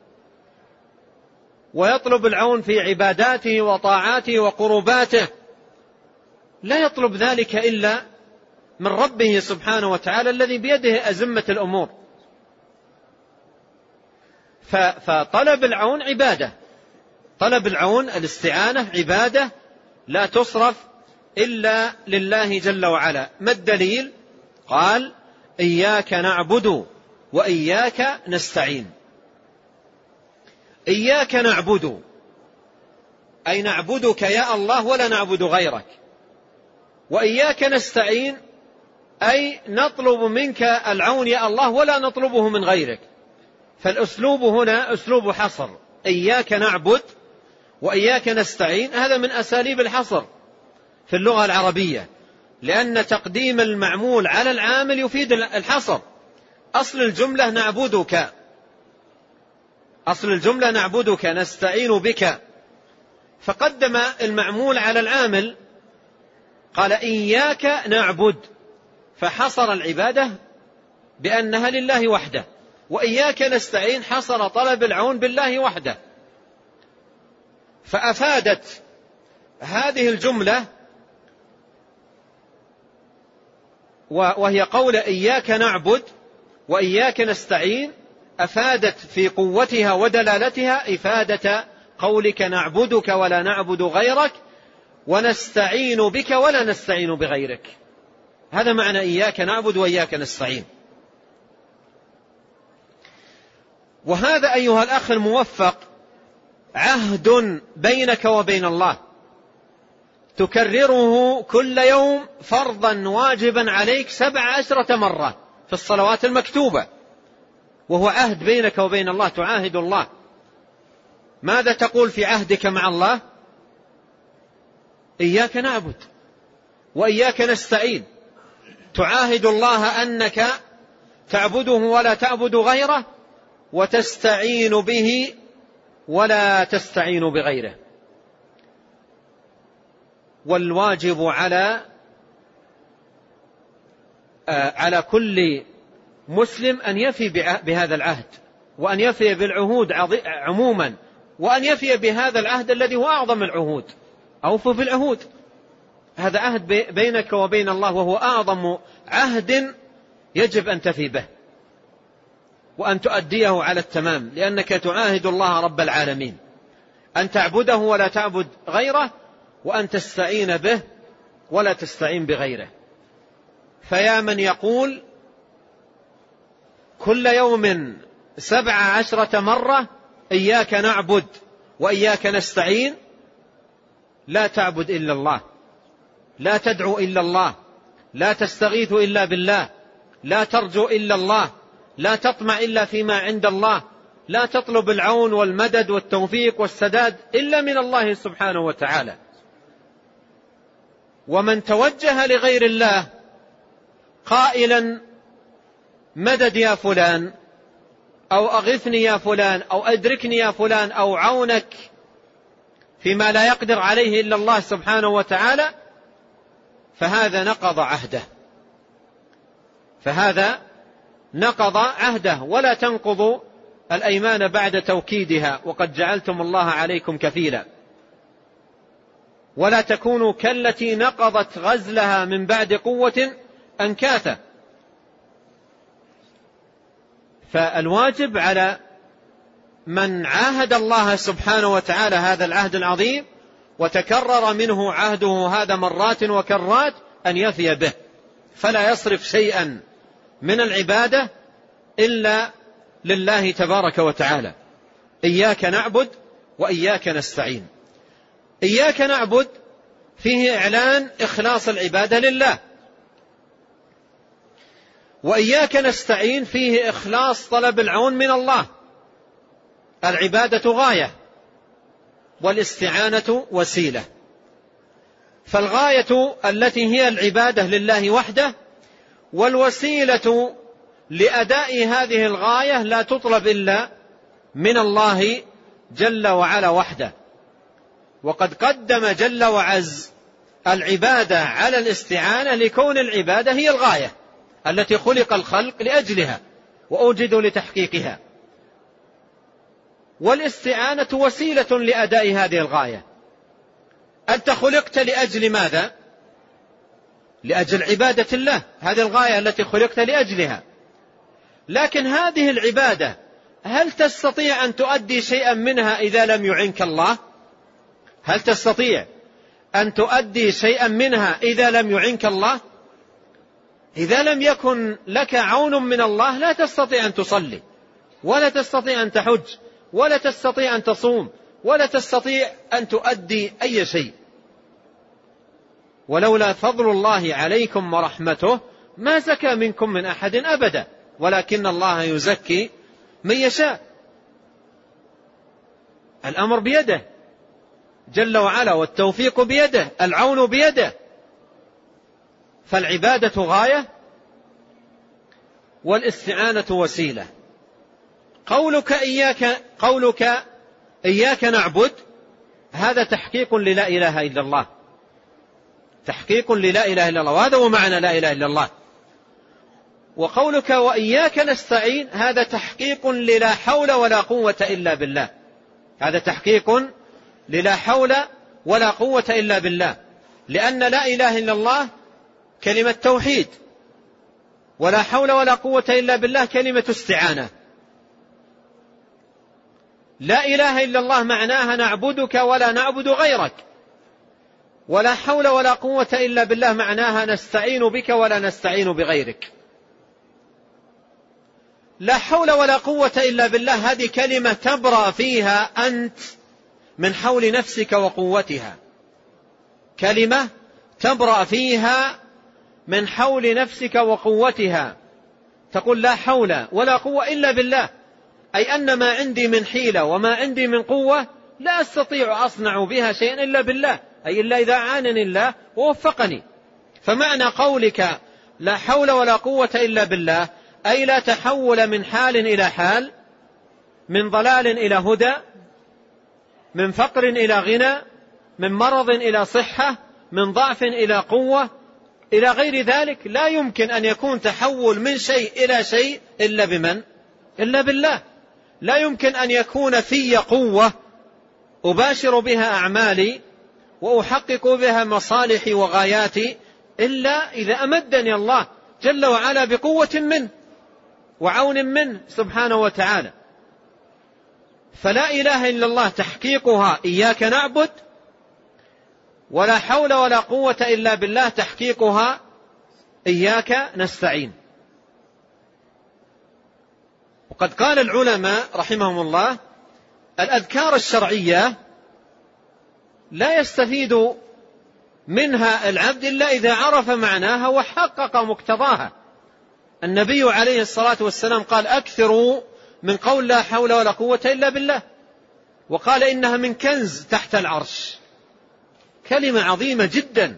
ويطلب العون في عباداته وطاعاته وقرباته، لا يطلب ذلك إلا من ربه سبحانه وتعالى الذي بيده أزمة الأمور. فطلب العون عبادة، طلب العون الاستعانة عبادة لا تصرف إلا لله جل وعلا. ما الدليل؟ قال: إياك نعبد وإياك نستعين. إياك نعبد أي نعبدك يا الله ولا نعبد غيرك، وإياك نستعين أي نطلب منك العون يا الله ولا نطلبه من غيرك. فالأسلوب هنا أسلوب حصر: إياك نعبد وإياك نستعين. هذا من أساليب الحصر في اللغة العربية، لأن تقديم المعمول على العامل يفيد الحصر. أصل الجملة نعبدك، أصل الجملة نعبدك نستعين بك، فقدم المعمول على العامل، قال إياك نعبد، فحصر العبادة بأنها لله وحده، وإياك نستعين حصر طلب العون بالله وحده. فأفادت هذه الجملة وهي قول إياك نعبد وإياك نستعين، أفادت في قوتها ودلالتها إفادة قولك نعبدك ولا نعبد غيرك، ونستعين بك ولا نستعين بغيرك. هذا معنى إياك نعبد وإياك نستعين. وهذا أيها الأخ الموفق عهد بينك وبين الله، تكرره كل يوم فرضا واجبا عليك 17 مرة في الصلوات المكتوبة، وهو عهد بينك وبين الله، تعاهد الله. ماذا تقول في عهدك مع الله؟ إياك نعبد وإياك نستعين. تعاهد الله أنك تعبده ولا تعبد غيره، وتستعين به ولا تستعين بغيره. والواجب على كل مسلم أن يفي بهذا العهد، وأن يفي بالعهود عموما، وأن يفي بهذا العهد الذي هو أعظم العهود. أوفوا بالعهود، هذا عهد بينك وبين الله، وهو أعظم عهد يجب أن تفي به وأن تؤديه على التمام، لأنك تعاهد الله رب العالمين أن تعبده ولا تعبد غيره، وأن تستعين به ولا تستعين بغيره. فيا من يقول كل يوم 17 مرة إياك نعبد وإياك نستعين، لا تعبد إلا الله، لا تدعو إلا الله، لا تستغيث إلا بالله، لا ترجو إلا الله، لا تطمع إلا فيما عند الله، لا تطلب العون والمدد والتوفيق والسداد إلا من الله سبحانه وتعالى. ومن توجه لغير الله قائلا مدد يا فلان، أو أغثني يا فلان، أو أدركني يا فلان، أو عونك فيما لا يقدر عليه إلا الله سبحانه وتعالى، فهذا نقض عهده، فهذا نقض عهده. ولا تنقضوا الأيمان بعد توكيدها، وقد جعلتم الله عليكم كفيلا. ولا تكونوا كالتي نقضت غزلها من بعد قوة أنكاثا. فالواجب على من عاهد الله سبحانه وتعالى هذا العهد العظيم وتكرر منه عهده هذا مرات وكرات أن يفي به، فلا يصرف شيئا من العبادة إلا لله تبارك وتعالى. إياك نعبد وإياك نستعين. إياك نعبد فيه إعلان إخلاص العبادة لله، وإياك نستعين فيه إخلاص طلب العون من الله. العبادة غاية والاستعانة وسيلة، فالغاية التي هي العبادة لله وحده، والوسيلة لأداء هذه الغاية لا تطلب إلا من الله جل وعلا وحده. وقد قدم جل وعز العبادة على الاستعانة لكون العبادة هي الغاية التي خلق الخلق لأجلها وأوجدوا لتحقيقها، والاستعانة وسيلة لأداء هذه الغاية. أنت خلقت لأجل ماذا؟ لأجل عبادة الله، هذه الغاية التي خلقت لأجلها. لكن هذه العبادة هل تستطيع أن تؤدي شيئا منها إذا لم يعنك الله؟ هل تستطيع أن تؤدي شيئا منها إذا لم يعنك الله؟ إذا لم يكن لك عون من الله لا تستطيع أن تصلي، ولا تستطيع أن تحج، ولا تستطيع أن تصوم، ولا تستطيع أن تؤدي أي شيء. ولولا فضل الله عليكم ورحمته ما زكى منكم من أحد أبدا، ولكن الله يزكي من يشاء. الأمر بيده جل وعلا، والتوفيق بيده، العون بيده. فالعبادة غاية والاستعانة وسيلة. قولك إياك نعبد هذا تحقيق للا إله إلا الله، تحقيق للا إله إلا الله، وهذا هو معنى لا إله إلا الله. وقولك وإياك نستعين هذا تحقيق للا حول ولا قوة إلا بالله، هذا تحقيق للا حول ولا قوة إلا بالله، لأن لا إله إلا الله كلمة توحيد، ولا حول ولا قوة إلا بالله كلمة استعانة. لا إله إلا الله معناها نعبدك ولا نعبد غيرك، ولا حول ولا قوة إلا بالله معناها نستعين بك ولا نستعين بغيرك. لا حول ولا قوة إلا بالله هذه كلمة تبرأ فيها أنت من حول نفسك وقوتها، كلمة تبرأ فيها من حول نفسك وقوتها، تقول لا حول ولا قوة إلا بالله، أي أن ما عندي من حيلة وما عندي من قوة لا أستطيع أصنع بها شيئا إلا بالله، أي إلا إذا عانني الله ووفقني. فمعنى قولك لا حول ولا قوة إلا بالله أي لا تحول من حال إلى حال، من ضلال إلى هدى، من فقر إلى غنى، من مرض إلى صحة، من ضعف إلى قوة إلى غير ذلك. لا يمكن أن يكون تحول من شيء إلى شيء إلا بمن؟ إلا بالله. لا يمكن أن يكون في قوة أباشر بها أعمالي وأحقق بها مصالحي وغاياتي إلا إذا أمدني الله جل وعلا بقوة منه وعون منه سبحانه وتعالى. فلا إله إلا الله تحقيقها إياك نعبد، ولا حول ولا قوة إلا بالله تحقيقها إياك نستعين. وقد قال العلماء رحمهم الله الأذكار الشرعية لا يستفيد منها العبد إلا إذا عرف معناها وحقق مقتضاها. النبي عليه الصلاة والسلام قال أكثروا من قول لا حول ولا قوة إلا بالله، وقال إنها من كنز تحت العرش، كلمة عظيمة جدا،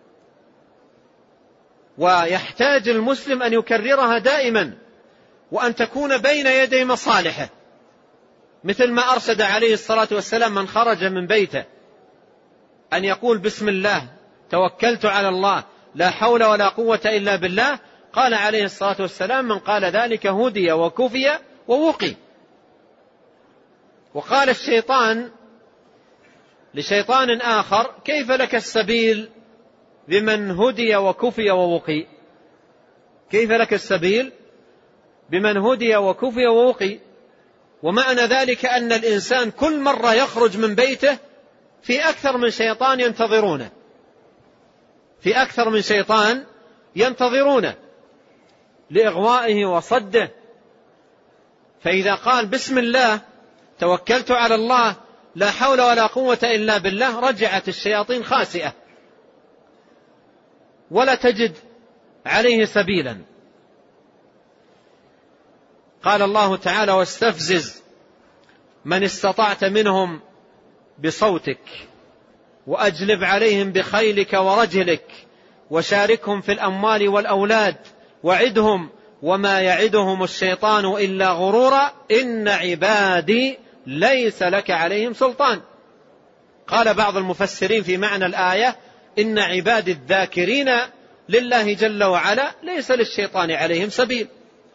ويحتاج المسلم أن يكررها دائما، وأن تكون بين يدي مصالحه، مثل ما أرشد عليه الصلاة والسلام من خرج من بيته أن يقول بسم الله توكلت على الله لا حول ولا قوة إلا بالله. قال عليه الصلاة والسلام من قال ذلك هدي وكفي ووقي. وقال الشيطان لشيطان آخر كيف لك السبيل بمن هدي وكفي ووقي؟ كيف لك السبيل بمن هدي وكفي ووقي؟ ومعنى ذلك أن الإنسان كل مرة يخرج من بيته في أكثر من شيطان ينتظرونه، في أكثر من شيطان ينتظرونه لإغوائه وصده. فإذا قال بسم الله توكلت على الله لا حول ولا قوة إلا بالله، رجعت الشياطين خاسئة ولا تجد عليه سبيلا. قال الله تعالى: واستفزز من استطعت منهم بصوتك وأجلب عليهم بخيلك ورجلك وشاركهم في الأموال والأولاد وعدهم وما يعدهم الشيطان إلا غرورا إن عبادي ليس لك عليهم سلطان. قال بعض المفسرين في معنى الآية: إن عبادي الذاكرين لله جل وعلا ليس للشيطان عليهم سبيل،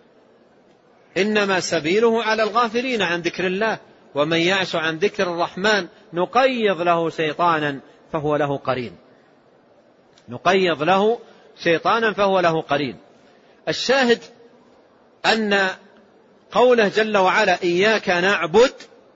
إنما سبيله على الغافلين عن ذكر الله، ومن يعش عن ذكر الرحمن نقيض له شيطانا فهو له قرين. نقيض له شيطانا فهو له قرين. الشاهد أن قوله جل وعلا إياك نعبد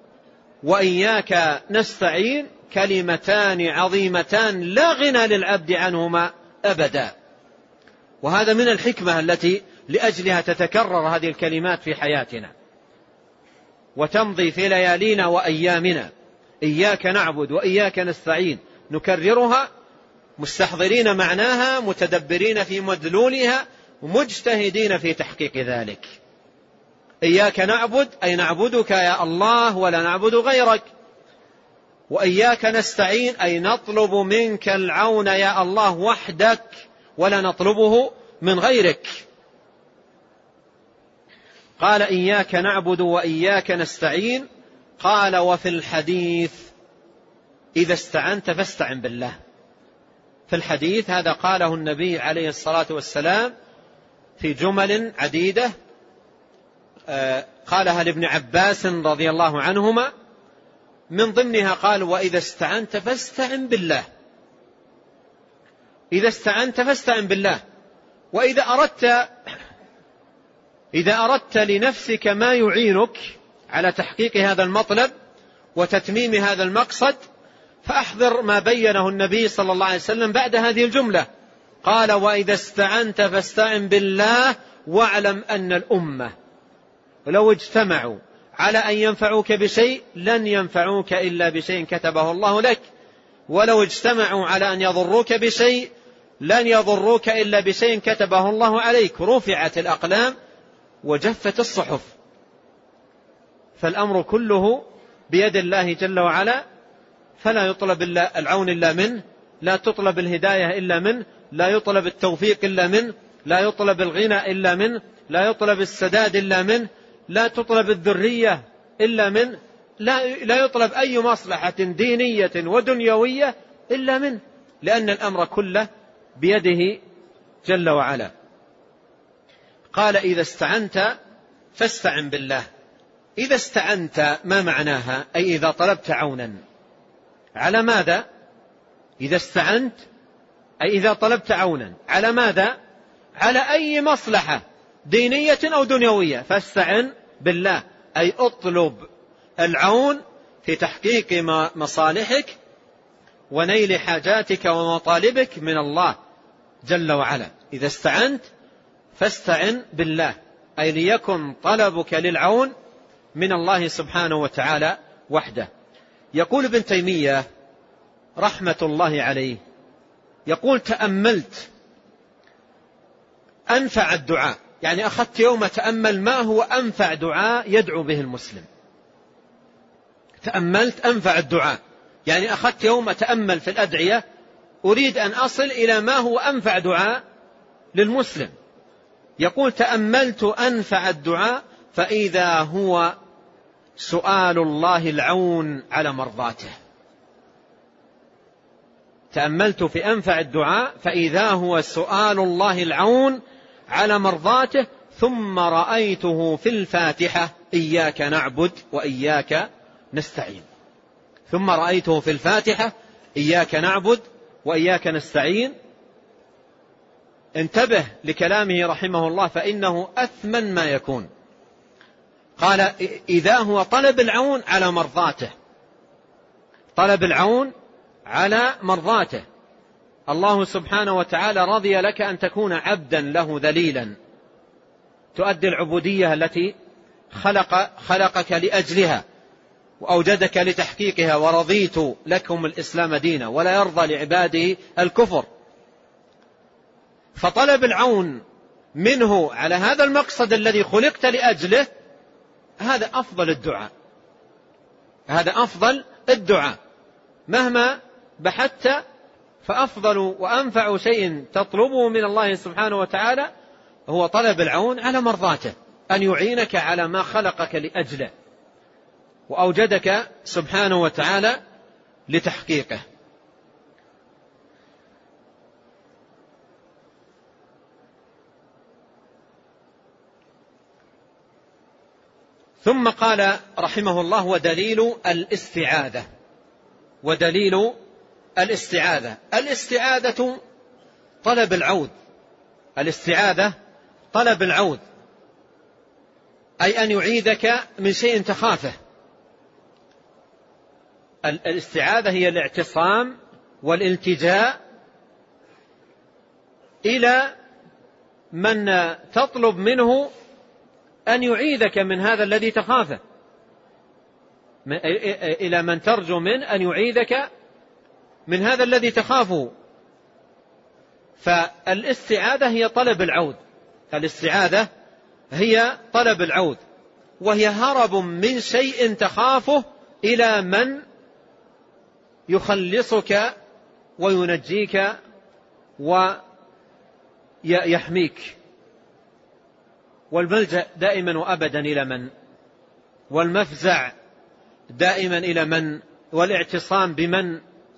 وإياك نستعين كلمتان عظيمتان لا غنى للعبد عنهما أبدا. وهذا من الحكمة التي لأجلها تتكرر هذه الكلمات في حياتنا وتمضي في ليالينا وأيامنا. إياك نعبد وإياك نستعين، نكررها مستحضرين معناها، متدبرين في مدلولها، مجتهدين في تحقيق ذلك. إياك نعبد أي نعبدك يا الله ولا نعبد غيرك، وإياك نستعين أي نطلب منك العون يا الله وحدك ولا نطلبه من غيرك. قال إياك نعبد وإياك نستعين. قال وفي الحديث إذا استعنت فاستعن بالله. في الحديث هذا قاله النبي عليه الصلاة والسلام في جمل عديدة، قالها لابن عباس رضي الله عنهما، من ضمنها قال وإذا استعنت فاستعن بالله. إذا استعنت فاستعن بالله. وإذا أردت لنفسك ما يعينك على تحقيق هذا المطلب وتتميم هذا المقصد فأحضر ما بينه النبي صلى الله عليه وسلم بعد هذه الجملة. قال وإذا استعنت فاستعن بالله واعلم أن الأمة ولو اجتمعوا على أن ينفعوك بشيء لن ينفعوك إلا بشيء كتبه الله لك، ولو اجتمعوا على أن يضروك بشيء لن يضروك إلا بشيء كتبه الله عليك. رفعت الأقلام وجفت الصحف. فالأمر كله بيد الله جل وعلا، فلا يطلب العون إلا منه، لا تطلب الهداية إلا منه، لا يطلب التوفيق إلا منه، لا يطلب الغنى إلا منه، لا يطلب السداد إلا منه، لا تطلب الذرية إلا منه، لا يطلب أي مصلحة دينية ودنيوية إلا منه، لأن الأمر كله بيده جل وعلا. قال إذا استعنت فاستعن بالله. إذا استعنت ما معناها؟ أي إذا طلبت عونا. على ماذا؟ إذا استعنت أي إذا طلبت عونا على ماذا؟ على أي مصلحة دينية أو دنيوية فاستعن بالله، أي اطلب العون في تحقيق مصالحك ونيل حاجاتك ومطالبك من الله جل وعلا. إذا استعنت فاستعن بالله، أي ليكن طلبك للعون من الله سبحانه وتعالى وحده. يقول ابن تيمية رحمة الله عليه، يقول تأملت أنفع الدعاء، يعني أخذت يوم أتأمل ما هو أنفع دعاء يدعو به المسلم. تأملت أنفع الدعاء، يعني أخذت يوم أتأمل في الأدعية أريد أن أصل إلى ما هو أنفع دعاء للمسلم. يقول تأملت أنفع الدعاء فإذا هو سؤال الله العون على مرضاته. تأملت في أنفع الدعاء فإذا هو سؤال الله العون على مرضاته. ثم رأيته في الفاتحة إياك نعبد وإياك نستعين. ثم رأيته في الفاتحة إياك نعبد وإياك نستعين. انتبه لكلامه رحمه الله فإنه أثمن ما يكون. قال إذا هو طلب العون على مرضاته، طلب العون على مرضاته. الله سبحانه وتعالى رضي لك أن تكون عبدا له ذليلا، تؤدي العبودية التي خلقك لأجلها وأوجدك لتحقيقها، ورضيت لكم الإسلام دينا، ولا يرضى لعباده الكفر. فطلب العون منه على هذا المقصد الذي خلقت لأجله هذا أفضل الدعاء، هذا أفضل الدعاء. مهما بحثت فأفضل وأنفع شيء تطلبه من الله سبحانه وتعالى هو طلب العون على مرضاته، أن يعينك على ما خلقك لأجله وأوجدك سبحانه وتعالى لتحقيقه. ثم قال رحمه الله: ودليل الاستعاذة. ودليل الاستعاذة، الاستعاذة طلب العوذ، الاستعاذة طلب العوذ، أي أن يعيذك من شيء تخافه. الاستعاذة هي الاعتصام والالتجاء إلى من تطلب منه أن يعيذك من هذا الذي تخافه، إلى من ترجو من أن يعيذك من هذا الذي تخافه. فالاستعاذة هي طلب العوذ، الاستعاذة هي طلب العوذ، وهي هرب من شيء تخافه إلى من يخلصك وينجيك ويحميك. والملجأ دائما وأبدا إلى من؟ والمفزع دائما إلى من؟ والاعتصام بمن؟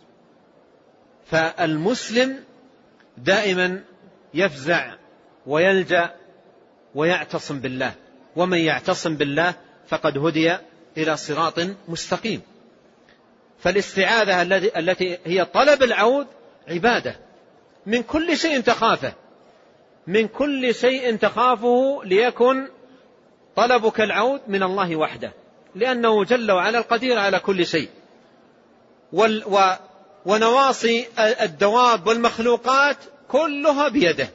فالمسلم دائما يفزع ويلجأ ويعتصم بالله، ومن يعتصم بالله فقد هدي إلى صراط مستقيم. فالاستعاذة التي هي طلب العوذ عبادة من كل شيء تخافه، من كل شيء تخافه، ليكن طلبك العوذ من الله وحده، لأنه جل وعلا القدير على كل شيء. ونواصي الدواب والمخلوقات كلها بيده.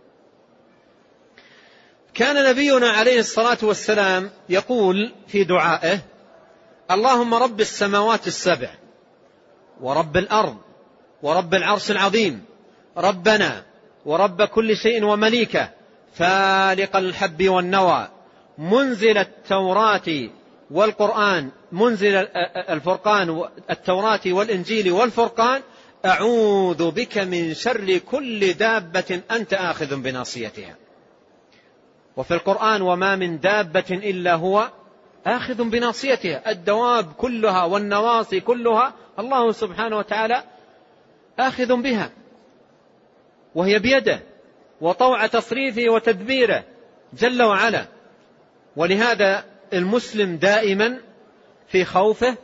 كان نبينا عليه الصلاة والسلام يقول في دعائه: اللهم رب السماوات السبع ورب الأرض ورب العرش العظيم، ربنا ورب كل شيء ومليكه، فالق الحب والنوى، منزل التوراة والقرآن، منزل الفرقان، التوراة والإنجيل والفرقان، أعوذ بك من شر كل دابة أنت آخذ بناصيتها. وفي القرآن: وما من دابة إلا هو آخذ بناصيتها. الدواب كلها والنواصي كلها الله سبحانه وتعالى آخذ بها، وهي بيده وطوع تصريفه وتدبيره جل وعلا. ولهذا المسلم دائما في خوفه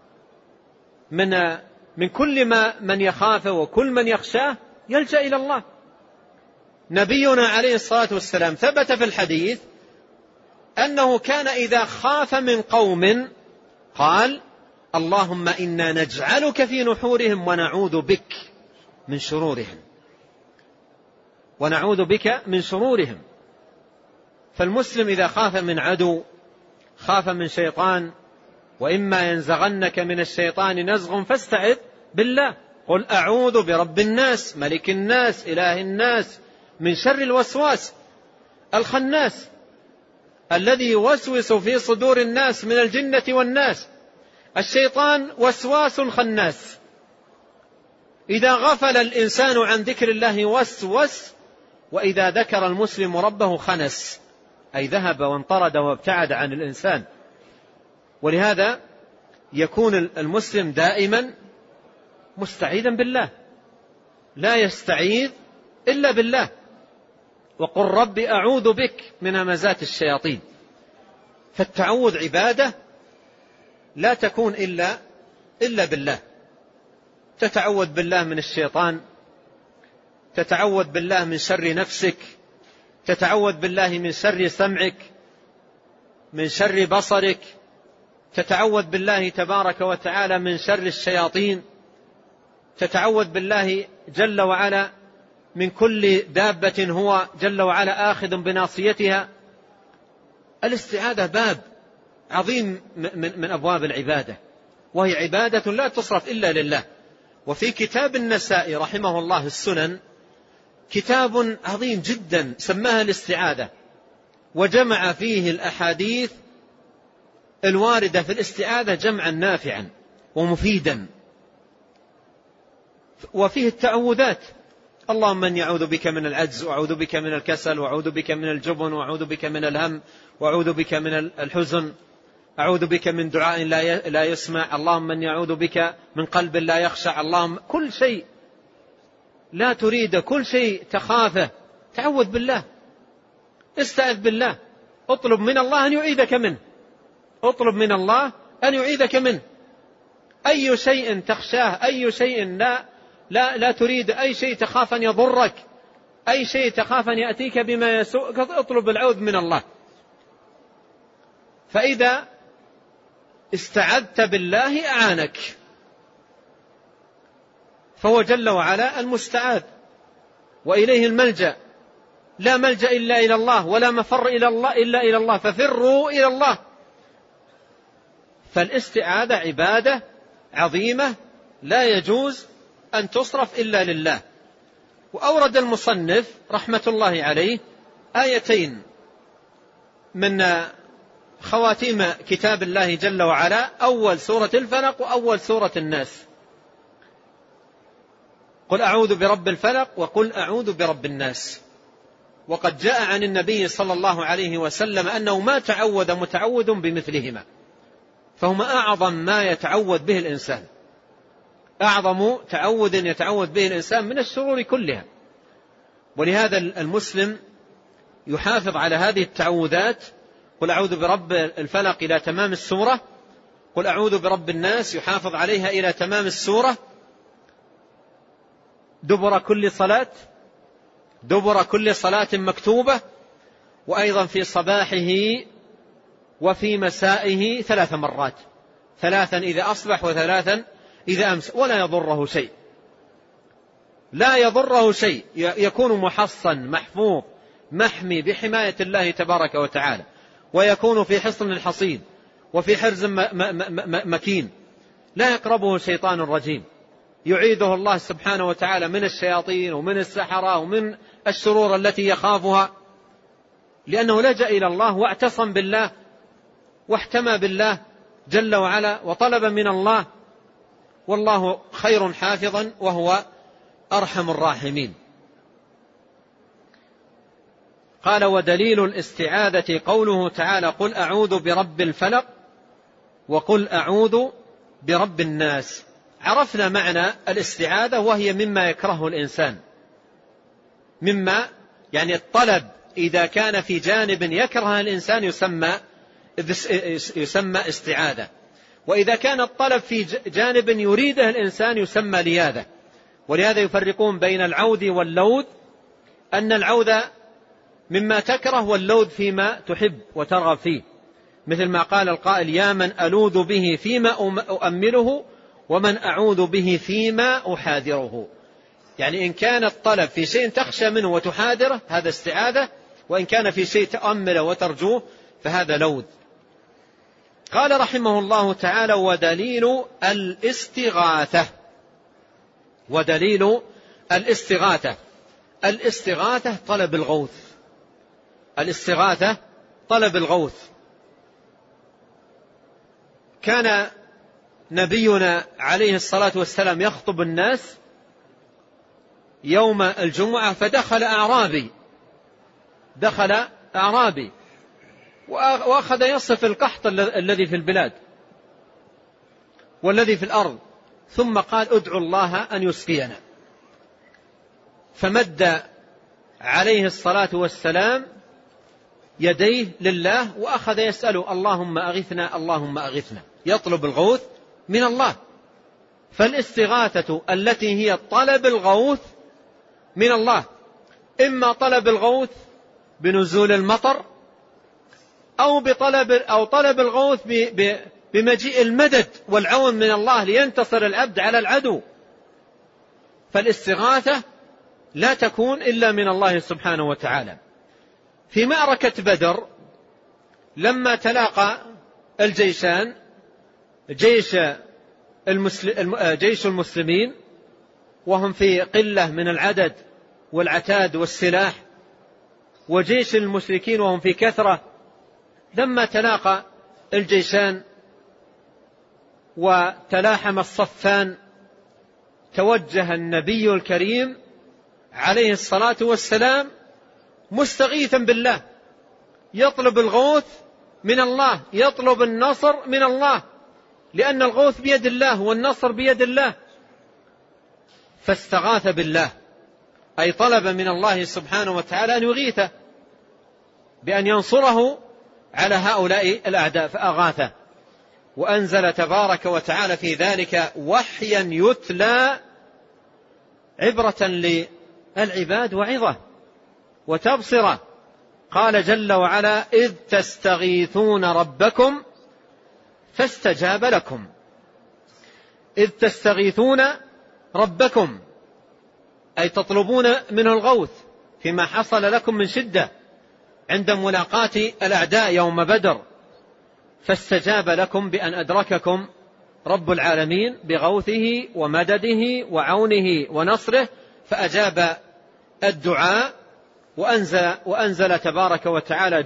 من كل من يخافه وكل من يخشاه يلجأ إلى الله. نبينا عليه الصلاة والسلام ثبت في الحديث أنه كان إذا خاف من قوم قال: اللهم إنا نجعلك في نحورهم ونعوذ بك من شرورهم، ونعوذ بك من شرورهم. فالمسلم إذا خاف من عدو، خاف من شيطان، وإما ينزغنك من الشيطان نزغ فاستعذ بالله، قل أعوذ برب الناس ملك الناس إله الناس من شر الوسواس الخناس الذي يوسوس في صدور الناس من الجنة والناس. الشيطان وسواس خناس، إذا غفل الإنسان عن ذكر الله وسوس، وإذا ذكر المسلم ربه خنس، أي ذهب وانطرد وابتعد عن الإنسان. ولهذا يكون المسلم دائما مستعيذا بالله، لا يستعيذ إلا بالله. وقل رب أعوذ بك من همزات الشياطين. فالتعوذ عبادة لا تكون إلا بالله. تتعوذ بالله من الشيطان، تتعوذ بالله من شر نفسك، تتعوذ بالله من شر سمعك، من شر بصرك، تتعوذ بالله تبارك وتعالى من شر الشياطين. تتعوذ بالله جل وعلا من كل دابة هو جل وعلا آخذ بناصيتها. الاستعاذة باب عظيم من أبواب العبادة، وهي عبادة لا تصرف إلا لله. وفي كتاب النسائي رحمه الله السنن كتاب عظيم جدا سماها الاستعاذة، وجمع فيه الأحاديث الواردة في الاستعاذة جمعا نافعا ومفيدا. وفيه التعوذات: اللهم أني أعوذ بك من العجز، وأعوذ بك من الكسل، وأعوذ بك من الجبن، وأعوذ بك من الهم، وأعوذ بك من الحزن، أعوذ بك من دعاء لا يسمع، اللهم أني أعوذ بك من قلب لا يخشع. اللهم كل شيء لا تريد، كل شيء تخافه، تعوذ بالله، استعذ بالله، اطلب من الله أن يعيذك منه، اطلب من الله أن يعيذك منه. أي شيء تخشاه، أي شيء لا تريد، أي شيء تخاف أن يضرك، أي شيء تخاف أن يأتيك بما يسوءك، اطلب العوذ من الله. فإذا استعذت بالله أعانك، فهو جل وعلا المستعاذ وإليه الملجأ، لا ملجأ إلا إلى الله، ولا مفر إلا إلى الله، ففروا إلى الله. فالاستعاذة عبادة عظيمة لا يجوز أن تصرف إلا لله. وأورد المصنف رحمة الله عليه آيتين من خواتيم كتاب الله جل وعلا، أول سورة الفلق وأول سورة الناس: قل أعوذ برب الفلق وقل أعوذ برب الناس. وقد جاء عن النبي صلى الله عليه وسلم أنه ما تعوذ متعوذ بمثلهما، فهما أعظم ما يتعوذ به الإنسان، أعظم تعوذ يتعوذ به الإنسان من الشرور كلها. ولهذا المسلم يحافظ على هذه التعوذات: قل أعوذ برب الفلق إلى تمام السورة، قل أعوذ برب الناس يحافظ عليها إلى تمام السورة دبر كل صلاة مكتوبة، وأيضا في صباحه وفي مسائه 3 مرات، 3 إذا أصبح و3 إذا أمس، ولا يضره شيء، لا يضره شيء، يكون محصن محفوظ محمي بحماية الله تبارك وتعالى، ويكون في حصن حصين وفي حرز مكين، لا يقربه شيطان رجيم، يعيده الله سبحانه وتعالى من الشياطين ومن السحرة ومن الشرور التي يخافها، لأنه لجأ إلى الله واعتصم بالله واحتمى بالله جل وعلا وطلب من الله، والله خير حافظا وهو أرحم الراحمين. قال: ودليل الاستعاذة قوله تعالى: قل أعوذ برب الفلق وقل أعوذ برب الناس. عرفنا معنى الاستعاذة، وهي مما يكرهه الإنسان، مما يعني الطلب إذا كان في جانب يكره الإنسان يسمى استعاذة، وإذا كان الطلب في جانب يريده الإنسان يسمى لياذة. ولهذا يفرقون بين العوذ واللوذ، أن العوذ مما تكره، واللوذ فيما تحب وترغب فيه، مثل ما قال القائل: يا من ألوذ به فيما أؤمله، ومن أعوذ به فيما أحاذره. يعني إن كان الطلب في شيء تخشى منه وتحاذره هذا استعاذة، وإن كان في شيء تأمله وترجوه فهذا لوذ. قال رحمه الله تعالى: ودليل الاستغاثة. ودليل الاستغاثة، الاستغاثة طلب الغوث، الاستغاثة طلب الغوث. كان نبينا عليه الصلاة والسلام يخطب الناس يوم الجمعة، فدخل أعرابي وأخذ يصف القحط الذي في البلاد والذي في الأرض، ثم قال: ادعوا الله أن يسقينا. فمد عليه الصلاة والسلام يديه لله وأخذ يسأل: اللهم أغثنا، اللهم أغثنا، يطلب الغوث من الله. فالاستغاثة التي هي طلب الغوث من الله، إما طلب الغوث بنزول المطر، أو طلب الغوث بمجيء المدد والعون من الله لينتصر العبد على العدو. فالاستغاثة لا تكون إلا من الله سبحانه وتعالى. في معركة بدر لما تلاقى الجيشان، جيش المسلمين وهم في قلة من العدد والعتاد والسلاح، وجيش المشركين وهم في كثرة، لما تلاقى الجيشان وتلاحم الصفان توجه النبي الكريم عليه الصلاة والسلام مستغيثا بالله، يطلب الغوث من الله، يطلب النصر من الله، لأن الغوث بيد الله والنصر بيد الله. فاستغاث بالله، أي طلب من الله سبحانه وتعالى أن يغيثه بأن ينصره على هؤلاء الأعداء، فأغاثه، وأنزل تبارك وتعالى في ذلك وحيا يتلى عبرة للعباد وعظة وتبصرة. قال جل وعلا: إذ تستغيثون ربكم فاستجاب لكم. إذ تستغيثون ربكم أي تطلبون منه الغوث فيما حصل لكم من شدة عند ملاقاة الأعداء يوم بدر، فاستجاب لكم بأن أدرككم رب العالمين بغوثه ومدده وعونه ونصره، فأجاب الدعاء وأنزل تبارك وتعالى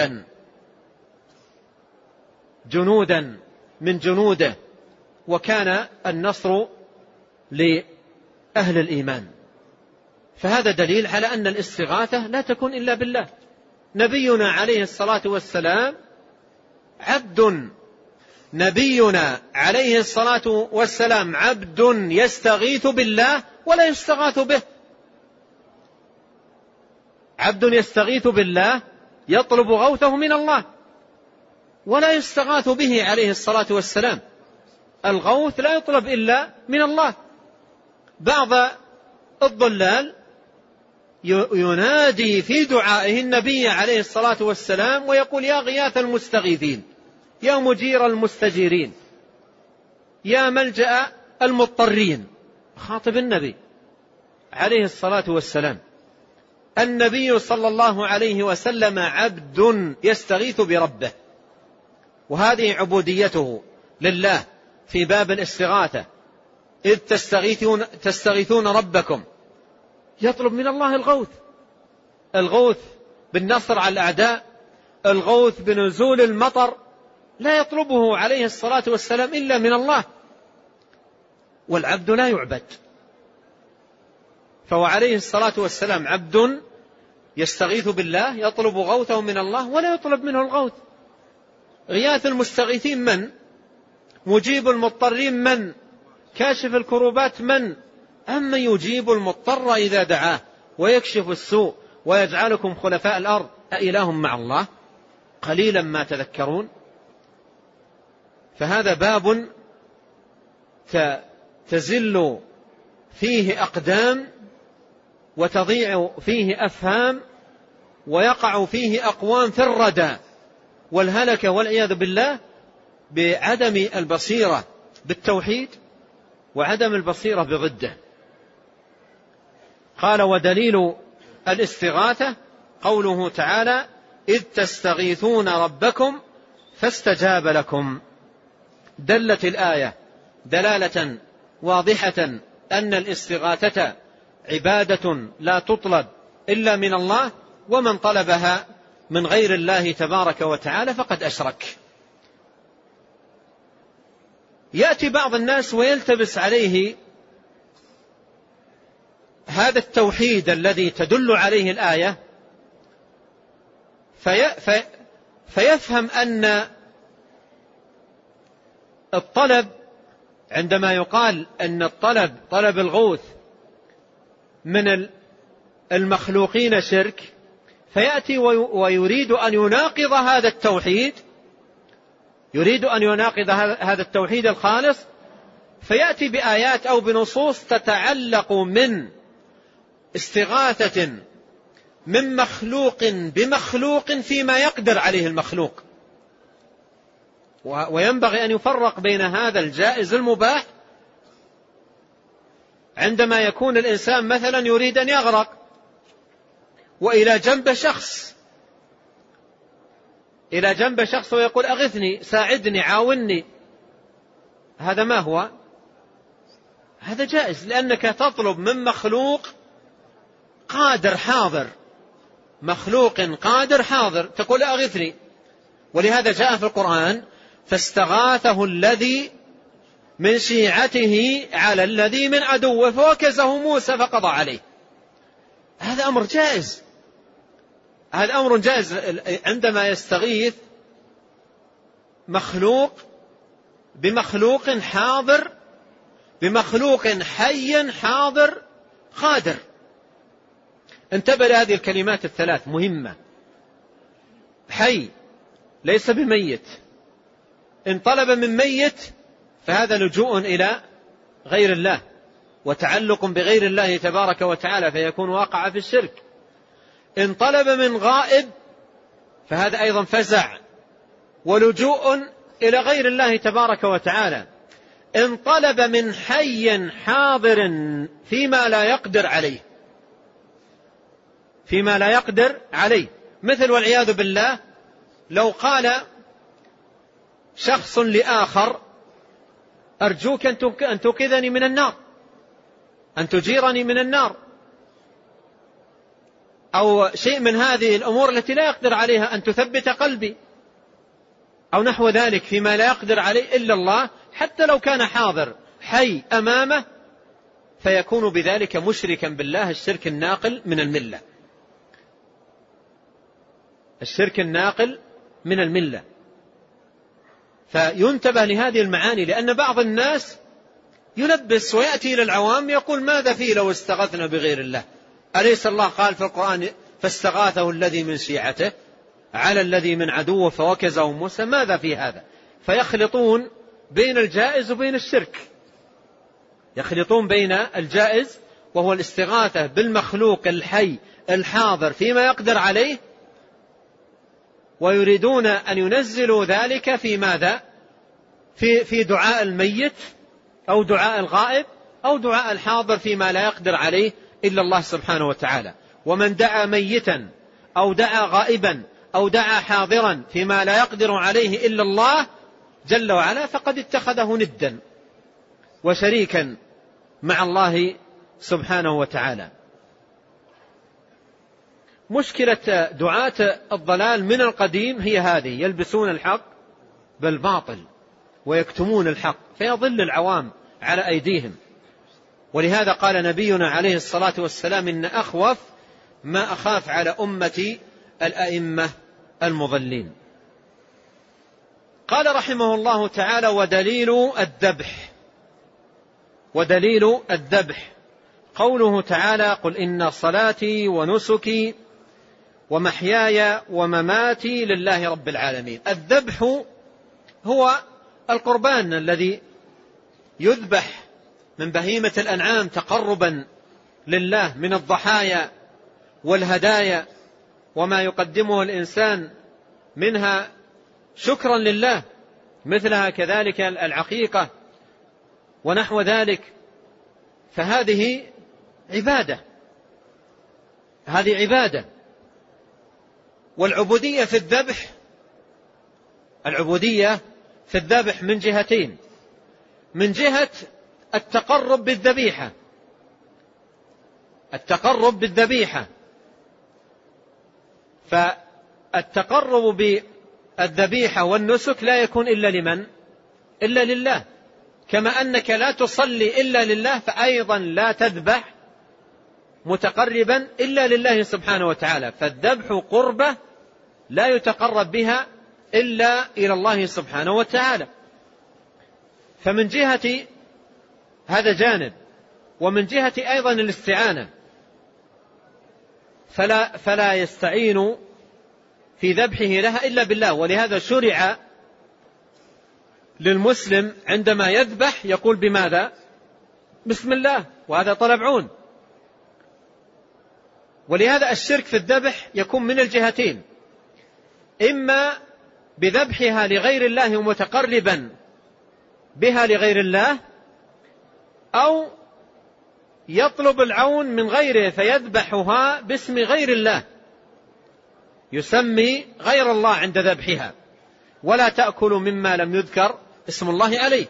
جنودا من جنوده، وكان النصر لأهل الإيمان. فهذا دليل على أن الاستغاثة لا تكون إلا بالله. نبينا عليه الصلاة والسلام عبد يستغيث بالله ولا يستغاث به. عبد يستغيث بالله يطلب غوثه من الله ولا يستغاث به عليه الصلاة والسلام. الغوث لا يطلب إلا من الله. بعض الضلال ينادي في دعائه النبي عليه الصلاة والسلام ويقول: يا غياث المستغيثين، يا مجير المستجيرين، يا ملجأ المضطرين. خاطب النبي عليه الصلاة والسلام. النبي صلى الله عليه وسلم عبد يستغيث بربه، وهذه عبوديته لله في باب الاستغاثة. إذ تستغيثون ربكم، يطلب من الله الغوث بالنصر على الأعداء، الغوث بنزول المطر، لا يطلبه عليه الصلاة والسلام إلا من الله. والعبد لا يعبد، فهو عليه الصلاة والسلام عبد يستغيث بالله، يطلب غوثه من الله ولا يطلب منه الغوث. غياث المستغيثين من؟ مجيب المضطرين من؟ كاشف الكروبات من؟ أما يجيب المضطر إذا دعاه ويكشف السوء ويجعلكم خلفاء الأرض أإله مع الله؟ قليلا ما تذكرون. فهذا باب تزل فيه أقدام وتضيع فيه أفهام ويقع فيه أقوام في الردى والهلكة والعياذ بالله بعدم البصيرة بالتوحيد وعدم البصيرة بضده. قال: ودليل الاستغاثة قوله تعالى: إذ تستغيثون ربكم فاستجاب لكم. دلت الآية دلالة واضحة أن الاستغاثة عبادة لا تطلب إلا من الله، ومن طلبها من غير الله تبارك وتعالى فقد أشرك. يأتي بعض الناس ويلتبس عليه هذا التوحيد الذي تدل عليه الآية، فيفهم أن الطلب، عندما يقال أن الطلب طلب الغوث من المخلوقين شرك، فيأتي ويريد أن يناقض هذا التوحيد، يريد أن يناقض هذا التوحيد الخالص، فيأتي بآيات أو بنصوص تتعلق من استغاثة من مخلوق بمخلوق فيما يقدر عليه المخلوق. وينبغي أن يفرق بين هذا الجائز المباح عندما يكون الإنسان مثلا يريد أن يغرق وإلى جنب شخص ويقول أغثني، ساعدني، عاوني، هذا ما هو؟ هذا جائز، لأنك تطلب من مخلوق قادر حاضر، مخلوق قادر حاضر، تقول أغثني. ولهذا جاء في القرآن فاستغاثه الذي من شيعته على الذي من عدوه فوكزه موسى فقضى عليه. هذا أمر جائز، هذا أمر جائز عندما يستغيث مخلوق بمخلوق حاضر، بمخلوق حي حاضر قادر. انتبه لهذه الكلمات الثلاث مهمة. حي ليس بميت، إن طلب من ميت فهذا لجوء إلى غير الله وتعلق بغير الله تبارك وتعالى فيكون واقع في الشرك. إن طلب من غائب فهذا أيضا فزع ولجوء إلى غير الله تبارك وتعالى. إن طلب من حي حاضر فيما لا يقدر عليه، مثل والعياذ بالله لو قال شخص لآخر أرجوك أن تنقذني من النار، أن تجيرني من النار، أو شيء من هذه الأمور التي لا يقدر عليها، أن تثبت قلبي، أو نحو ذلك فيما لا يقدر عليه إلا الله، حتى لو كان حاضر حي أمامه فيكون بذلك مشركا بالله، الشرك الناقل من الملة، الشرك الناقل من الملة. فينتبه لهذه المعاني، لأن بعض الناس يلبس ويأتي إلى العوام يقول ماذا فيه لو استغثنا بغير الله؟ أليس الله قال في القرآن فاستغاثه الذي من شيعته على الذي من عدوه فوكزه موسى؟ ماذا في هذا؟ فيخلطون بين الجائز وبين الشرك، يخلطون بين الجائز وهو الاستغاثة بالمخلوق الحي الحاضر فيما يقدر عليه، ويريدون أن ينزلوا ذلك في ماذا؟ في دعاء الميت أو دعاء الغائب أو دعاء الحاضر فيما لا يقدر عليه إلا الله سبحانه وتعالى. ومن دعا ميتا أو دعا غائبا أو دعا حاضرا فيما لا يقدر عليه إلا الله جل وعلا فقد اتخذه ندا وشريكا مع الله سبحانه وتعالى. مشكلة دعاة الضلال من القديم هي هذه، يلبسون الحق بالباطل ويكتمون الحق فيضل العوام على أيديهم. ولهذا قال نبينا عليه الصلاة والسلام إن أخوف ما أخاف على أمتي الأئمة المضلين. قال رحمه الله تعالى ودليل الذبح قوله تعالى قل إن صلاتي ونسكي ومحياي ومماتي لله رب العالمين. الذبح هو القربان الذي يذبح من بهيمة الأنعام تقربا لله من الضحايا والهدايا وما يقدمه الإنسان منها شكرا لله، مثلها كذلك العقيقة ونحو ذلك. فهذه عبادة، هذه عبادة. والعبودية في الذبح، العبودية في الذبح من جهتين: من جهة التقرب بالذبيحة، التقرب بالذبيحة، فالتقرب بالذبيحة والنسك لا يكون إلا لمن؟ إلا لله. كما أنك لا تصلي إلا لله فأيضا لا تذبح متقربا إلا لله سبحانه وتعالى. فالذبح قربة لا يتقرب بها إلا إلى الله سبحانه وتعالى. فمن جهة هذا جانب، ومن جهة أيضا الاستعانة، فلا يستعين في ذبحه لها إلا بالله. ولهذا شرع للمسلم عندما يذبح يقول بماذا؟ بسم الله، وهذا طلب عون. ولهذا الشرك في الذبح يكون من الجهتين: إما بذبحها لغير الله ومتقربا بها لغير الله، أو يطلب العون من غيره فيذبحها باسم غير الله، يسمي غير الله عند ذبحها، ولا تأكلوا مما لم يذكر اسم الله عليه.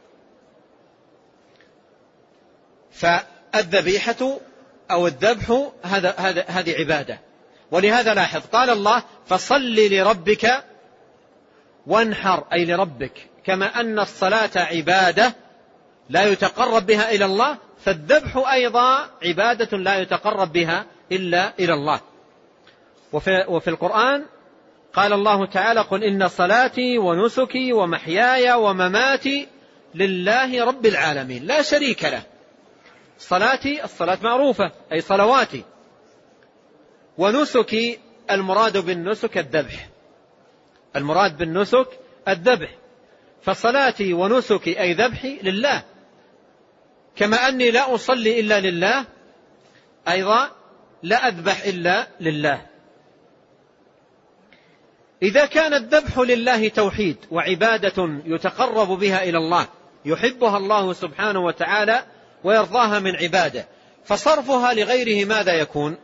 فالذبيحة أو الذبح هذه عبادة. ولهذا لاحظ قال الله فصل لربك وانحر، أي لربك، كما أن الصلاة عبادة لا يتقرب بها إلى الله، فالذبح أيضا عبادة لا يتقرب بها إلا إلى الله. وفي القرآن قال الله تعالى قل إن صلاتي ونسكي ومحياي ومماتي لله رب العالمين لا شريك له. صلاتي الصلاة معروفة أي صلواتي، ونسكي المراد بالنسك الذبح، المراد بالنسك الذبح، فصلاتي ونسكي أي ذبحي لله، كما أني لا أصلي إلا لله أيضا لا أذبح إلا لله. إذا كان الذبح لله توحيد وعبادة يتقرب بها إلى الله يحبها الله سبحانه وتعالى ويرضاها من عباده، فصرفها لغيره ماذا يكون؟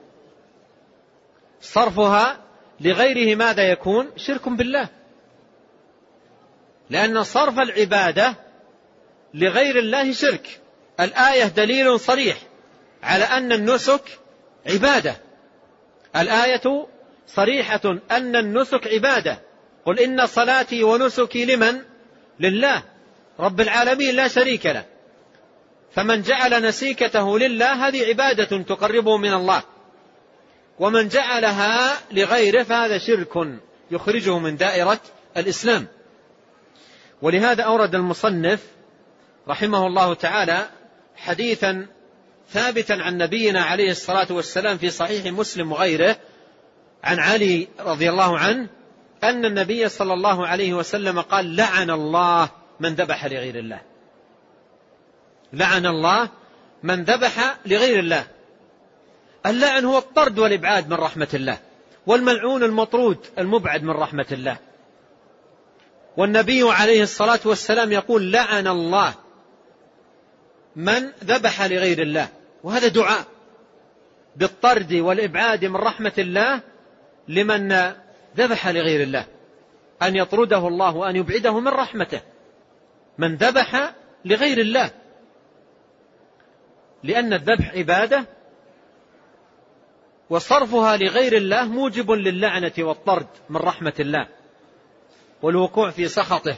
صرفها لغيره ماذا يكون؟ شرك بالله، لأن صرف العبادة لغير الله شرك. الآية دليل صريح على أن النسك عبادة، الآية صريحة أن النسك عبادة. قل إن صلاتي ونسكي لمن؟ لله رب العالمين لا شريك له. فمن جعل نسيكته لله هذه عبادة تقربه من الله، ومن جعلها لغيره فهذا شرك يخرجه من دائرة الإسلام. ولهذا أورد المصنف رحمه الله تعالى حديثا ثابتا عن نبينا عليه الصلاة والسلام في صحيح مسلم وغيره عن علي رضي الله عنه أن النبي صلى الله عليه وسلم قال لعن الله من ذبح لغير الله، لعن الله من ذبح لغير الله. اللعن هو الطرد والإبعاد من رحمة الله، والملعون المطرود المبعد من رحمة الله. والنبي عليه الصلاة والسلام يقول لعن الله من ذبح لغير الله، وهذا دعاء بالطرد والإبعاد من رحمة الله لمن ذبح لغير الله، أن يطرده الله وأن يبعده من رحمته من ذبح لغير الله، لأن الذبح عبادة، وصرفها لغير الله موجب للعنة والطرد من رحمة الله والوقوع في سخطه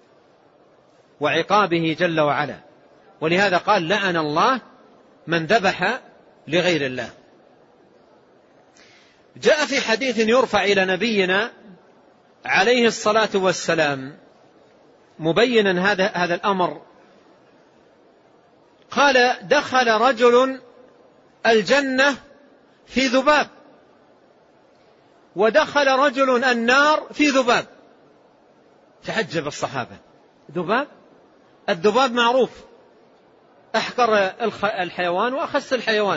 وعقابه جل وعلا. ولهذا قال لعن الله من ذبح لغير الله. جاء في حديث يرفع إلى نبينا عليه الصلاة والسلام مبينا هذا الأمر، قال دخل رجل الجنة في ذباب، ودخل رجل النار في ذباب. تعجب الصحابة، ذباب؟ الذباب معروف أحقر الحيوان وأخس الحيوان،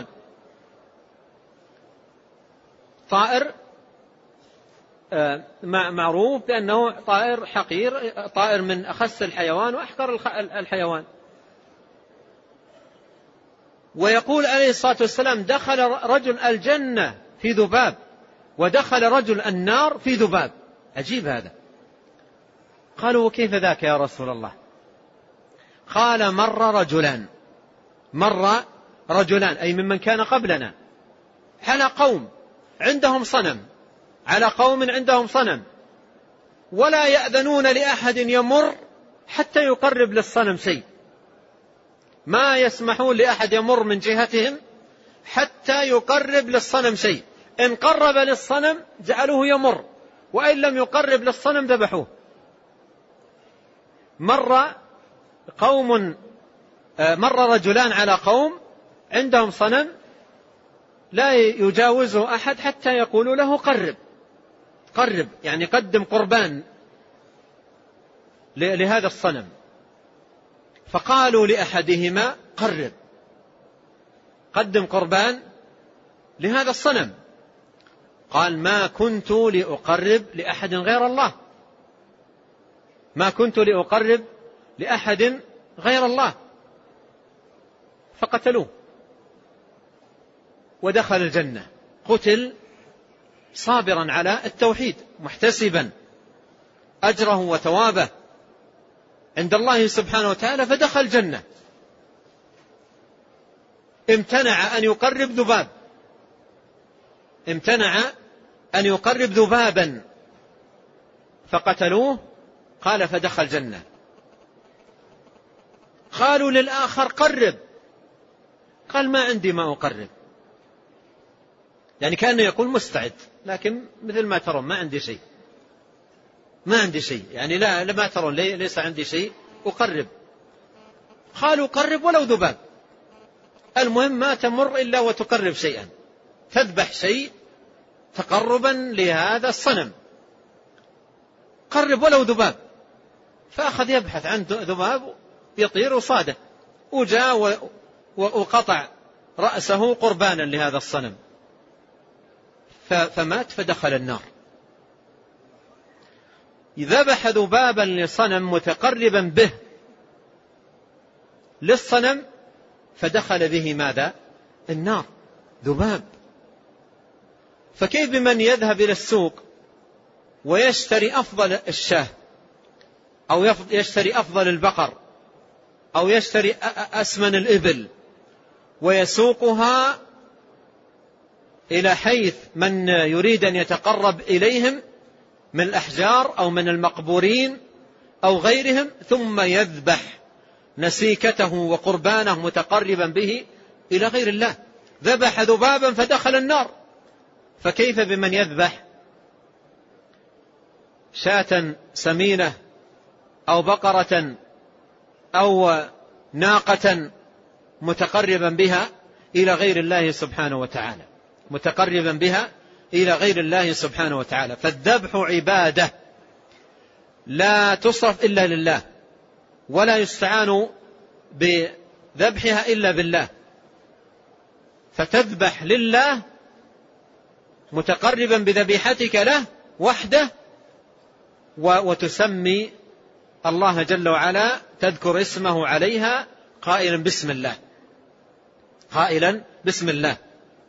طائر معروف بأنه طائر حقير، طائر من أخس الحيوان وأحقر الحيوان. ويقول عليه الصلاة والسلام دخل رجل الجنة في ذباب ودخل رجل النار في ذباب. عجيب هذا. قالوا وكيف ذاك يا رسول الله؟ قال مر رجلان أي ممن كان قبلنا على قوم عندهم صنم، على قوم عندهم صنم، ولا يأذنون لأحد يمر حتى يقرب للصنم شيء، ما يسمحون لأحد يمر من جهتهم حتى يقرب للصنم شيء. إن قرب للصنم جعلوه يمر، وإن لم يقرب للصنم ذبحوه. مر رجلان على قوم عندهم صنم لا يجاوزه أحد حتى يقولوا له قرب، يعني قدم قربان لهذا الصنم. فقالوا لأحدهما قدم قربان لهذا الصنم. قال ما كنت لأقرب لأحد غير الله، ما كنت لأقرب لأحد غير الله. فقتلوه ودخل الجنة، قتل صابرا على التوحيد محتسبا أجره وثوابه عند الله سبحانه وتعالى، فدخل الجنة. امتنع أن يقرب ذباب، امتنع أن يقرب ذبابا فقتلوه، قال فدخل الجنة. قالوا للآخر قرب، قال ما عندي ما أقرب، يعني كأنه يقول مستعد، لكن مثل ما ترون ما عندي شيء، ما عندي شيء، يعني لا ما ترون ليس عندي شيء أقرب. قالوا قرب ولو ذباب، المهم ما تمر إلا وتقرب شيئا، تذبح شيء تقربا لهذا الصنم، قرب ولو ذباب. فأخذ يبحث عن ذباب يطير وصاده، وجاء وقطع رأسه قربانا لهذا الصنم، فمات فدخل النار. ذبح ذبابا لصنم متقربا به للصنم، فدخل به ماذا؟ النار، ذباب. فكيف بمن يذهب إلى السوق ويشتري أفضل الشاه، أو يشتري أفضل البقر، أو يشتري أسمن الإبل، ويسوقها إلى حيث من يريد أن يتقرب إليهم من الأحجار أو من المقبورين أو غيرهم، ثم يذبح نسيكته وقربانه متقربا به إلى غير الله. ذبح ذبابا فدخل النار، فكيف بمن يذبح شاة سمينة أو بقرة أو ناقة متقربا بها إلى غير الله سبحانه وتعالى، متقربا بها إلى غير الله سبحانه وتعالى. فالذبح عبادة لا تصرف إلا لله، ولا يستعان بذبحها إلا بالله، فتذبح لله متقربا بذبيحتك له وحده، وتسمي الله جل وعلا، تذكر اسمه عليها قائلا بسم الله، قائلا بسم الله.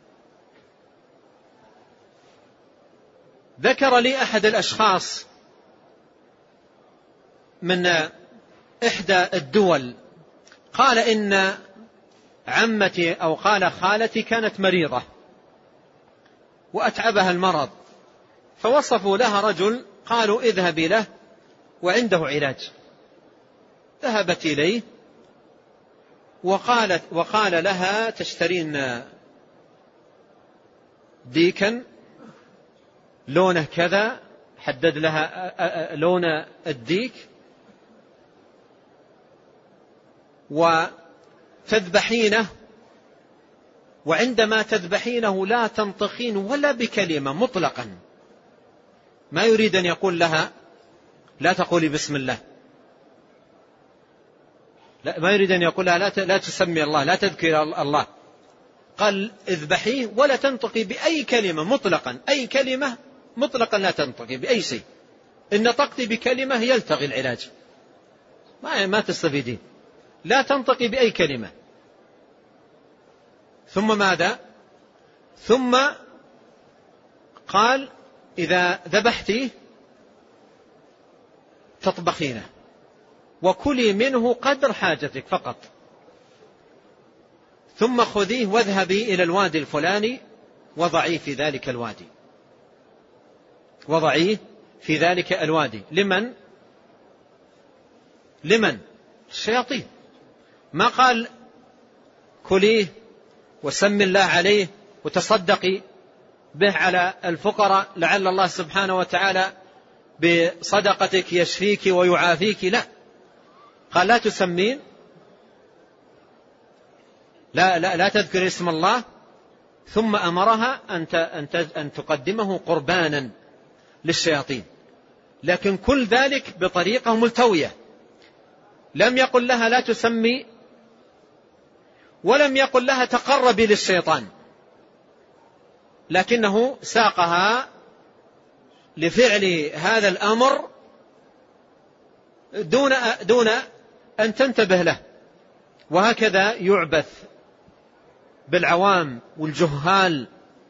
ذكر لي أحد الأشخاص من إحدى الدول، قال إن عمتي أو قال خالتي كانت مريضة وأتعبها المرض، فوصفوا لها رجل قالوا اذهبي له وعنده علاج. ذهبت إليه وقال لها تشترين ديكا لونه كذا، حدد لها لون الديك، وتذبحينه، وعندما تذبحينه لا تنطقين ولا بكلمة مطلقا، ما يريد أن يقول لها لا تقولي بسم الله، لا ما يريد أن يقول لها لا تسمي الله، لا تذكر الله، قال اذبحيه ولا تنطقي بأي كلمة مطلقا، أي كلمة مطلقا لا تنطقي بأي شيء، إن نطقتي بكلمة يلتغي العلاج، ما تستفيدين، لا تنطقي بأي كلمة. ثم ماذا؟ ثم قال إذا ذبحتي تطبخينه وكلي منه قدر حاجتك فقط، ثم خذيه واذهبي إلى الوادي الفلاني وضعيه في ذلك الوادي، وضعيه في ذلك الوادي. لمن؟ الشياطين. ما قال كليه وسم الله عليه وتصدقي به على الفقراء لعل الله سبحانه وتعالى بصدقتك يشفيك ويعافيك، لا، قال لا تسمين، لا تذكر اسم الله، ثم أمرها أن تقدمه قربانا للشياطين، لكن كل ذلك بطريقة ملتوية. لم يقل لها لا تسمي، ولم يقل لها تقربي للشيطان، لكنه ساقها لفعل هذا الأمر دون أن تنتبه له. وهكذا يعبث بالعوام والجهال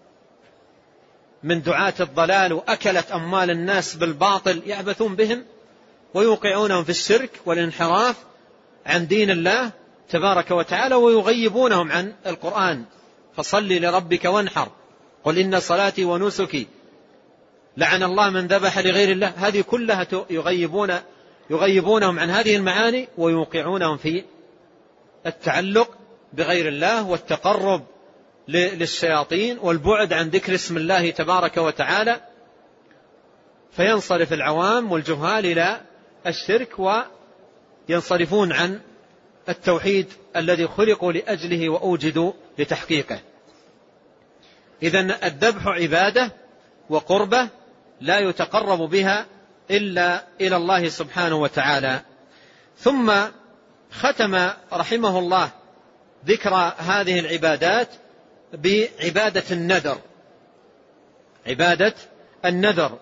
من دعاة الضلال وأكلت أموال الناس بالباطل، يعبثون بهم ويوقعونهم في الشرك والانحراف عن دين الله تبارك وتعالى، ويغيبونهم عن القرآن. فصل لربك وانحر، قل إن صلاتي ونسكي، لعن الله من ذبح لغير الله. هذه كلها يغيبونهم عن هذه المعاني ويوقعونهم في التعلق بغير الله والتقرب للشياطين والبعد عن ذكر اسم الله تبارك وتعالى، فينصرف العوام والجهال إلى الشرك وينصرفون عن التوحيد الذي خلقوا لأجله وأوجدوا لتحقيقه. إذن الذبح عبادة وقربة لا يتقرب بها إلا إلى الله سبحانه وتعالى. ثم ختم رحمه الله ذكر هذه العبادات بعبادة النذر. عبادة النذر،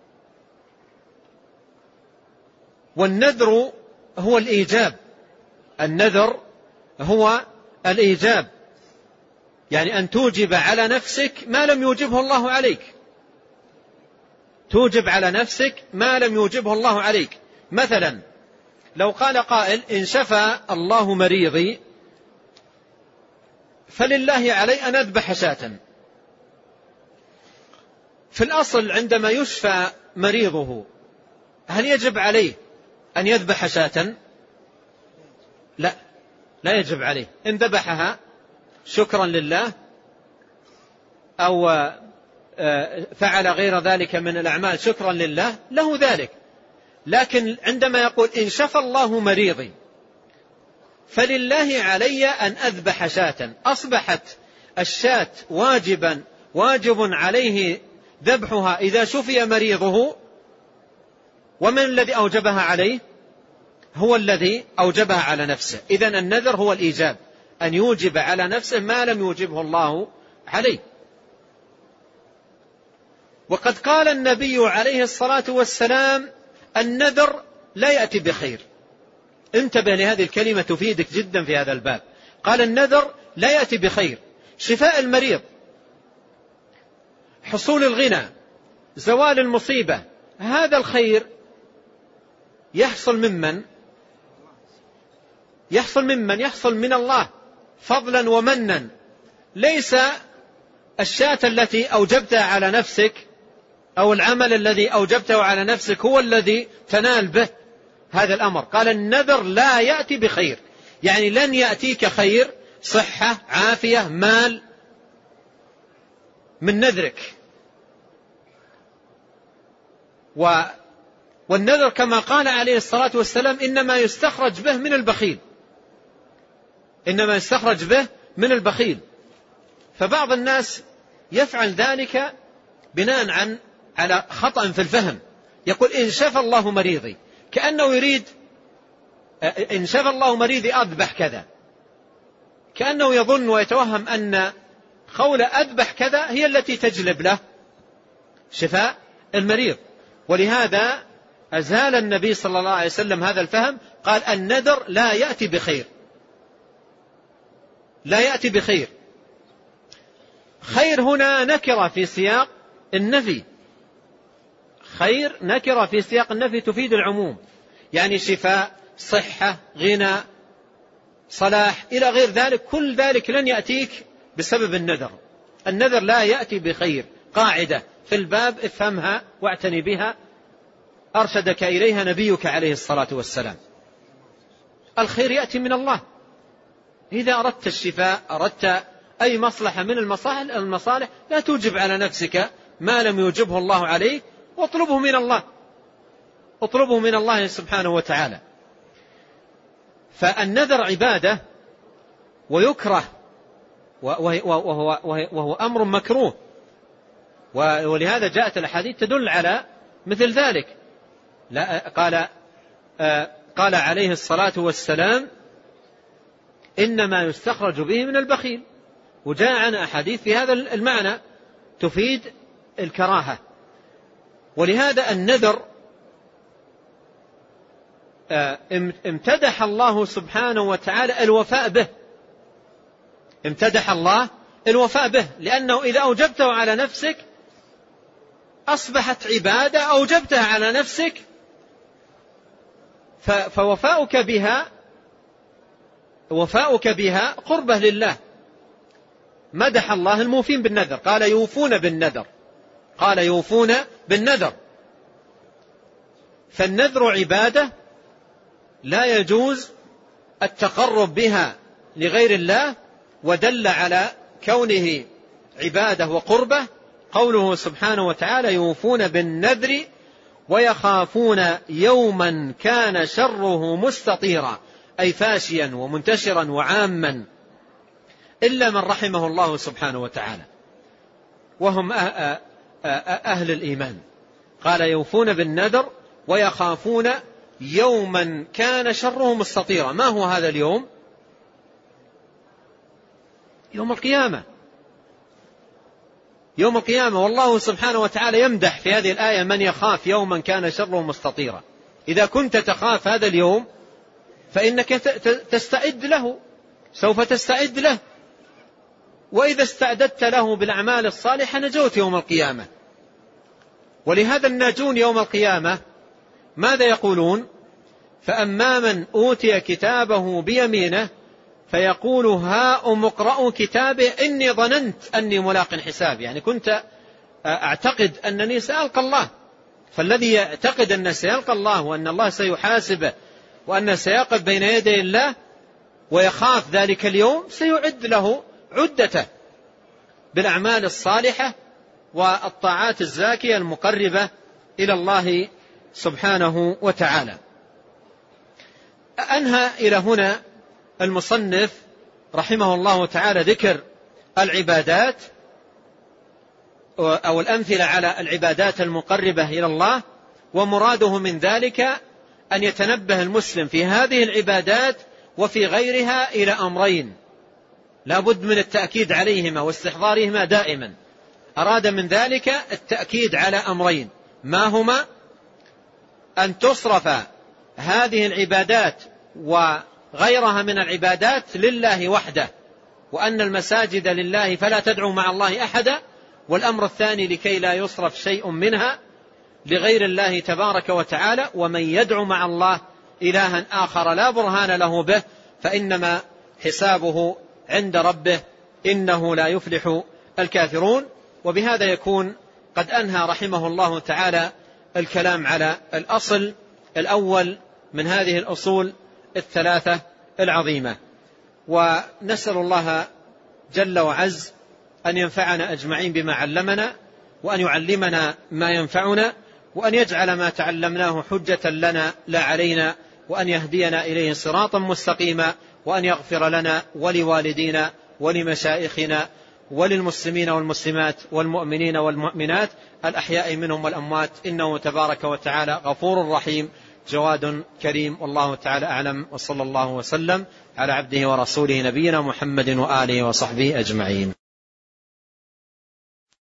والنذر هو الإيجاب. النذر هو الإيجاب، يعني أن توجب على نفسك ما لم يوجبه الله عليك. توجب على نفسك ما لم يوجبه الله عليك. مثلا لو قال قائل إن شفى الله مريضي فلله علي أن أذبح شاة. في الأصل عندما يشفى مريضه هل يجب عليه أن يذبح شاة؟ لا يجب عليه. إن ذبحها شكرا لله أو فعل غير ذلك من الأعمال شكرا لله له ذلك. لكن عندما يقول إن شفى الله مريضي فلله علي أن أذبح شاة، أصبحت الشاة واجب عليه ذبحها إذا شفي مريضه. ومن الذي أوجبها عليه؟ هو الذي أوجبها على نفسه. إذن النذر هو الإيجاب، أن يوجب على نفسه ما لم يوجبه الله عليه. وقد قال النبي عليه الصلاة والسلام النذر لا يأتي بخير. انتبه لهذه الكلمة تفيدك جدا في هذا الباب. قال النذر لا يأتي بخير. شفاء المريض، حصول الغنى، زوال المصيبة، هذا الخير يحصل ممن؟ يحصل من الله فضلا ومنا. ليس الشاة التي أوجبتها على نفسك أو العمل الذي أوجبته على نفسك هو الذي تنال به هذا الأمر. قال النذر لا يأتي بخير، يعني لن يأتيك خير، صحة، عافية، مال من نذرك. والنذر كما قال عليه الصلاة والسلام إنما يستخرج به من البخيل. إنما يستخرج به من البخيل. فبعض الناس يفعل ذلك بناء على خطأ في الفهم. يقول إن شفى الله مريضي، كأنه يريد إن شفى الله مريضي أذبح كذا، كأنه يظن ويتوهم أن قول أذبح كذا هي التي تجلب له شفاء المريض. ولهذا أزال النبي صلى الله عليه وسلم هذا الفهم، قال النذر لا يأتي بخير، لا يأتي بخير. خير هنا نكرة في سياق النفي. خير نكرة في سياق النفي تفيد العموم، يعني شفاء، صحة، غنى، صلاح إلى غير ذلك، كل ذلك لن يأتيك بسبب النذر. النذر لا يأتي بخير. قاعدة في الباب افهمها واعتني بها، أرشدك إليها نبيك عليه الصلاة والسلام. الخير يأتي من الله. إذا أردت الشفاء، أردت أي مصلحة من المصالح، لا توجب على نفسك ما لم يوجبه الله عليك، واطلبه من الله، اطلبه من الله سبحانه وتعالى. فالنذر عبادة ويكره، وهو أمر مكروه، ولهذا جاءت الأحاديث تدل على مثل ذلك. قال عليه الصلاة والسلام إنما يستخرج به من البخيل. وجاء عن أحاديث في هذا المعنى تفيد الكراهة. ولهذا النذر امتدح الله سبحانه وتعالى الوفاء به، امتدح الله الوفاء به، لأنه إذا أوجبته على نفسك أصبحت عبادة أوجبتها على نفسك، وفاؤك بها قربة لله. مدح الله الموفين بالنذر، قال يوفون بالنذر. فالنذر عبادة لا يجوز التقرب بها لغير الله، ودل على كونه عبادة وقربة قوله سبحانه وتعالى يوفون بالنذر ويخافون يوما كان شره مستطيرا، أي فاشيا ومنتشرا وعاما، إلا من رحمه الله سبحانه وتعالى وهم أهل الإيمان. قال يوفون بالنذر ويخافون يوما كان شره مستطيرا. ما هو هذا اليوم؟ يوم القيامة. يوم القيامة. والله سبحانه وتعالى يمدح في هذه الآية من يخاف يوما كان شره مستطيرا. إذا كنت تخاف هذا اليوم فإنك تستعد له، سوف تستعد له، وإذا استعددت له بالأعمال الصالحة نجوت يوم القيامة. ولهذا الناجون يوم القيامة ماذا يقولون؟ فأما من أوتي كتابه بيمينه فيقول هاؤم اقرءوا كتابه إني ظننت أني ملاق حساب. يعني كنت أعتقد أنني سألقى الله. فالذي يعتقد أن سيلقى الله وأن الله سيحاسبه وأن سيقف بين يدي الله ويخاف ذلك اليوم سيعد له عدته بالأعمال الصالحة والطاعات الزاكية المقربة إلى الله سبحانه وتعالى. أنهى إلى هنا المصنف رحمه الله تعالى ذكر العبادات أو الأمثلة على العبادات المقربة إلى الله، ومراده من ذلك أن يتنبه المسلم في هذه العبادات وفي غيرها إلى أمرين لا بد من التأكيد عليهما واستحضارهما دائما. أراد من ذلك التأكيد على أمرين، ما هما؟ أن تصرف هذه العبادات وغيرها من العبادات لله وحده، وأن المساجد لله فلا تدعوا مع الله أحدا. والأمر الثاني لكي لا يصرف شيء منها لغير الله تبارك وتعالى، ومن يدعو مع الله إلها آخر لا برهان له به فإنما حسابه عند ربه إنه لا يفلح الكافرون. وبهذا يكون قد أنهى رحمه الله تعالى الكلام على الأصل الأول من هذه الأصول الثلاثة العظيمة. ونسأل الله جل وعز أن ينفعنا أجمعين بما علمنا، وأن يعلمنا ما ينفعنا، وأن يجعل ما تعلمناه حجة لنا لا علينا، وأن يهدينا إليه صراطا مستقيما، وأن يغفر لنا ولوالدينا ولمشائخنا وللمسلمين والمسلمات والمؤمنين والمؤمنات الأحياء منهم والأموات، إنه تبارك وتعالى غفور رحيم جواد كريم. والله تعالى أعلم، وصلى الله وسلم على عبده ورسوله نبينا محمد وآله وصحبه أجمعين.